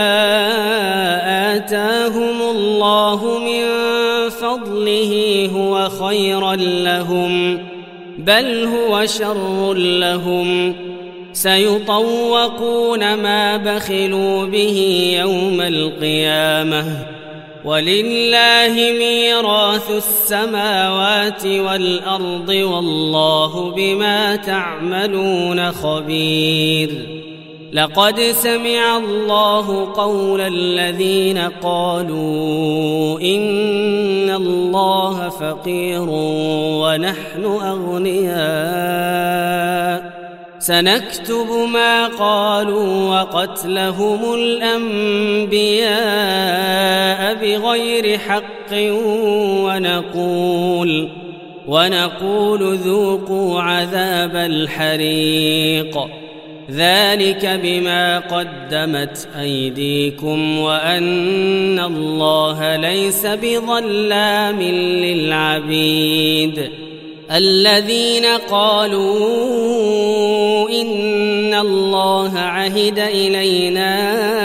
آتاهم الله من فضله هو خيرا لهم بل هو شر لهم سيطوقون ما بخلوا به يوم القيامة ولله ميراث السماوات والأرض والله بما تعملون خبير. لقد سمع الله قول الذين قالوا إن الله فقير ونحن أغنياء سنكتب ما قالوا وقتلهم الأنبياء بغير حق ونقول ذوقوا عذاب الحريق ذلك بما قدمت أيديكم وأن الله ليس بظلام للعبيد الذين قالوا إن الله عهد إلينا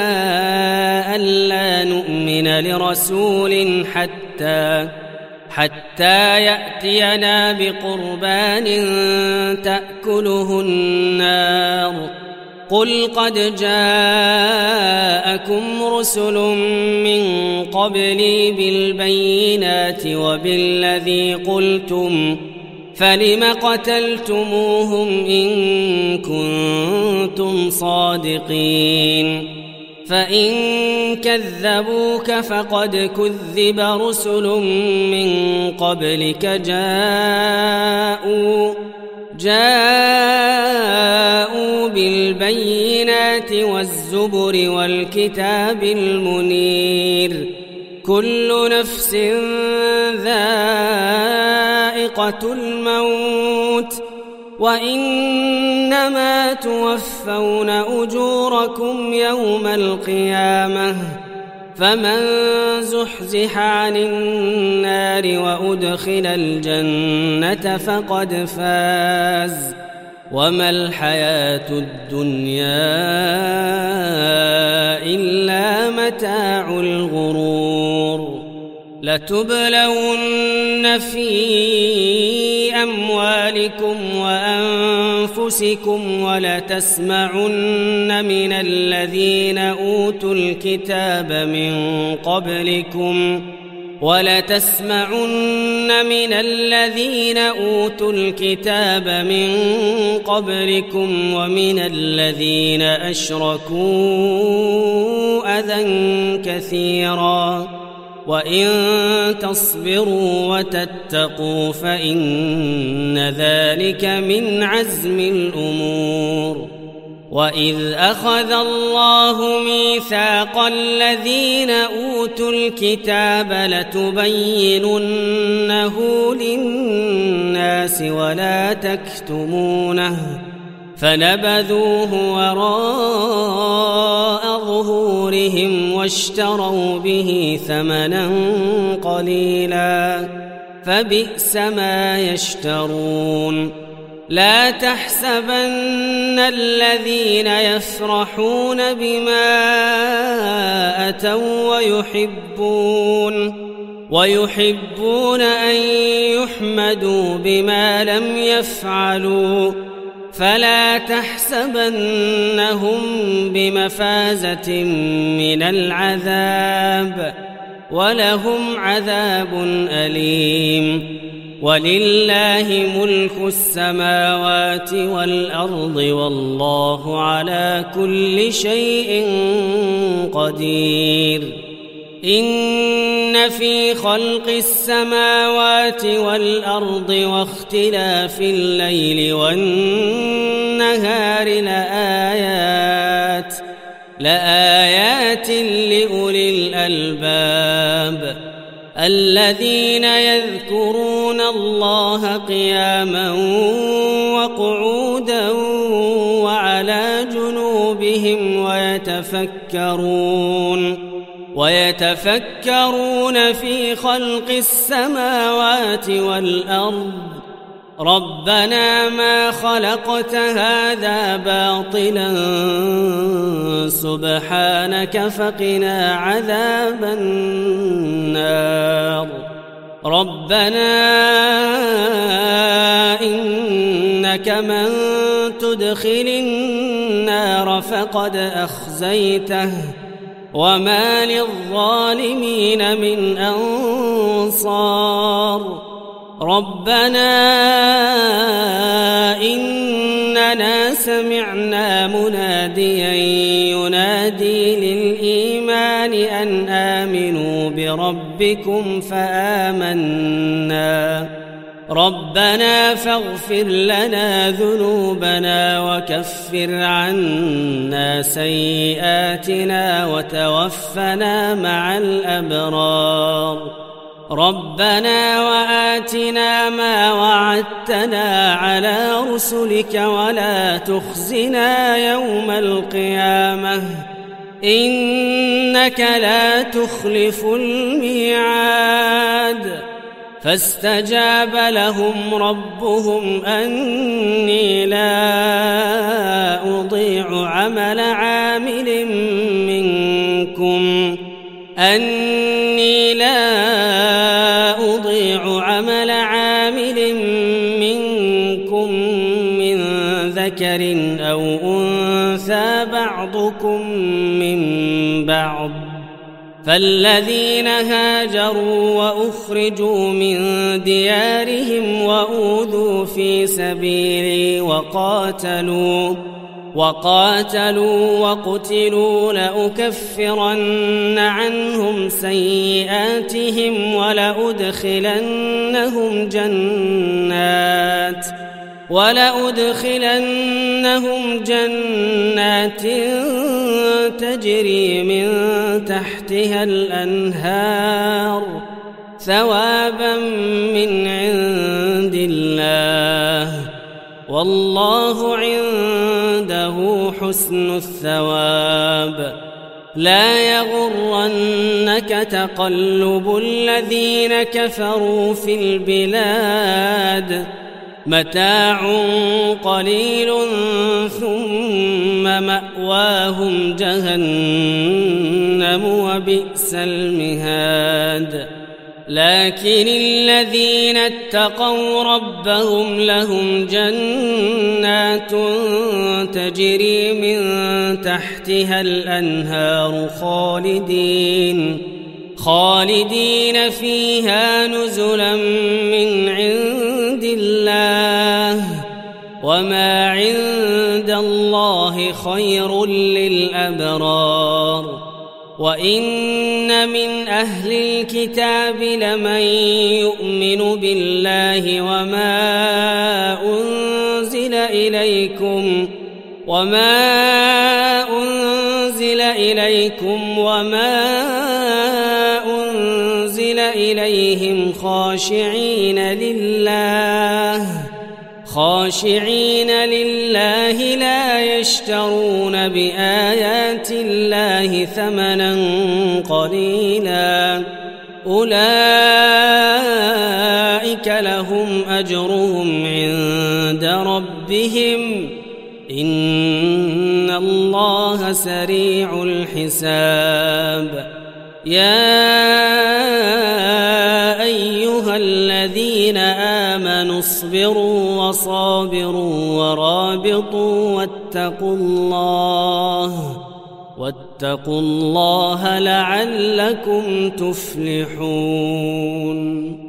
ألا نؤمن لرسول حتى يأتينا بقربان تأكله النار قل قد جاءكم رسل من قبلي بالبينات وبالذي قلتم فلم قتلتموهم إن كنتم صادقين فإن كذبوك فقد كذب رسل من قبلك جاءوا بالبينات والزبر والكتاب المنير كل نفس ذائقة الموت وإنما توفون أجوركم يوم القيامة فمن زحزح عن النار وأدخل الجنة فقد فاز وما الحياة الدنيا إلا متاع الغرور لتبلون في أموالكم وأنفسكم ولتسمعن من الذين أوتوا الكتاب من قبلكم ومن الذين أشركوا أذى كثيرا وإن تصبروا وتتقوا فإن ذلك من عزم الأمور وإذ أخذ الله ميثاق الذين أوتوا الكتاب لتبيننه للناس ولا تكتمونه فنبذوه وراء ظهورهم واشتروا به ثمنا قليلا فبئس ما يشترون لا تحسبن الذين يفرحون بما أتوا ويحبون أن يحمدوا بما لم يفعلوا فلا تحسبنهم بمفازة من العذاب ولهم عذاب أليم ولله ملك السماوات والأرض والله على كل شيء قدير إن في خلق السماوات والأرض واختلاف الليل والنهار لآيات لأولي الألباب الذين يذكرون الله قياما وقعودا وعلى جنوبهم ويتفكرون في خلق السماوات والأرض ربنا ما خلقت هذا باطلا سبحانك فقنا عذاب النار ربنا إنك من تدخل النار فقد أخزيته وما للظالمين من أنصار ربنا إننا إننا سمعنا مناديا ينادي للإيمان أن آمنوا بربكم فآمنا ربنا فاغفر لنا ذنوبنا وكفر عنا سيئاتنا وتوفنا مع الأبرار ربنا وآتنا ما وعدتنا على رسلك ولا تخزنا يوم القيامة إنك لا تخلف الميعاد فاستجاب لهم ربهم أني لا أضيع عمل عامل منكم من ذكر أو أنثى بعضكم من بعض فالذين هاجروا وأخرجوا من ديارهم وأوذوا في سبيلي وقاتلوا وقتلوا لأكفرن عنهم سيئاتهم ولأدخلنهم جنات تجري من تحتها الأنهار ثوابا من عند الله والله عنده حسن الثواب لا يغرنك تقلب الذين كفروا في البلاد متاع قليل ثم مأواهم جهنم وبئس المهاد لكن الذين اتقوا ربهم لهم جنات تجري من تحتها الأنهار خالدين فيها نزلا من عند الله وما عند الله خير للأبرار وإن من أهل الكتاب لمن يؤمن بالله وما أنزل إليكم وما أنزل إليهم خاشعين لله لا يشترون بآيات الله ثمنا قليلا أولئك لهم أجرهم عند ربهم إن الله سريع الحساب يا أيها الذين آمنوا اصبروا وصابروا ورابطوا واتقوا الله لعلكم تفلحون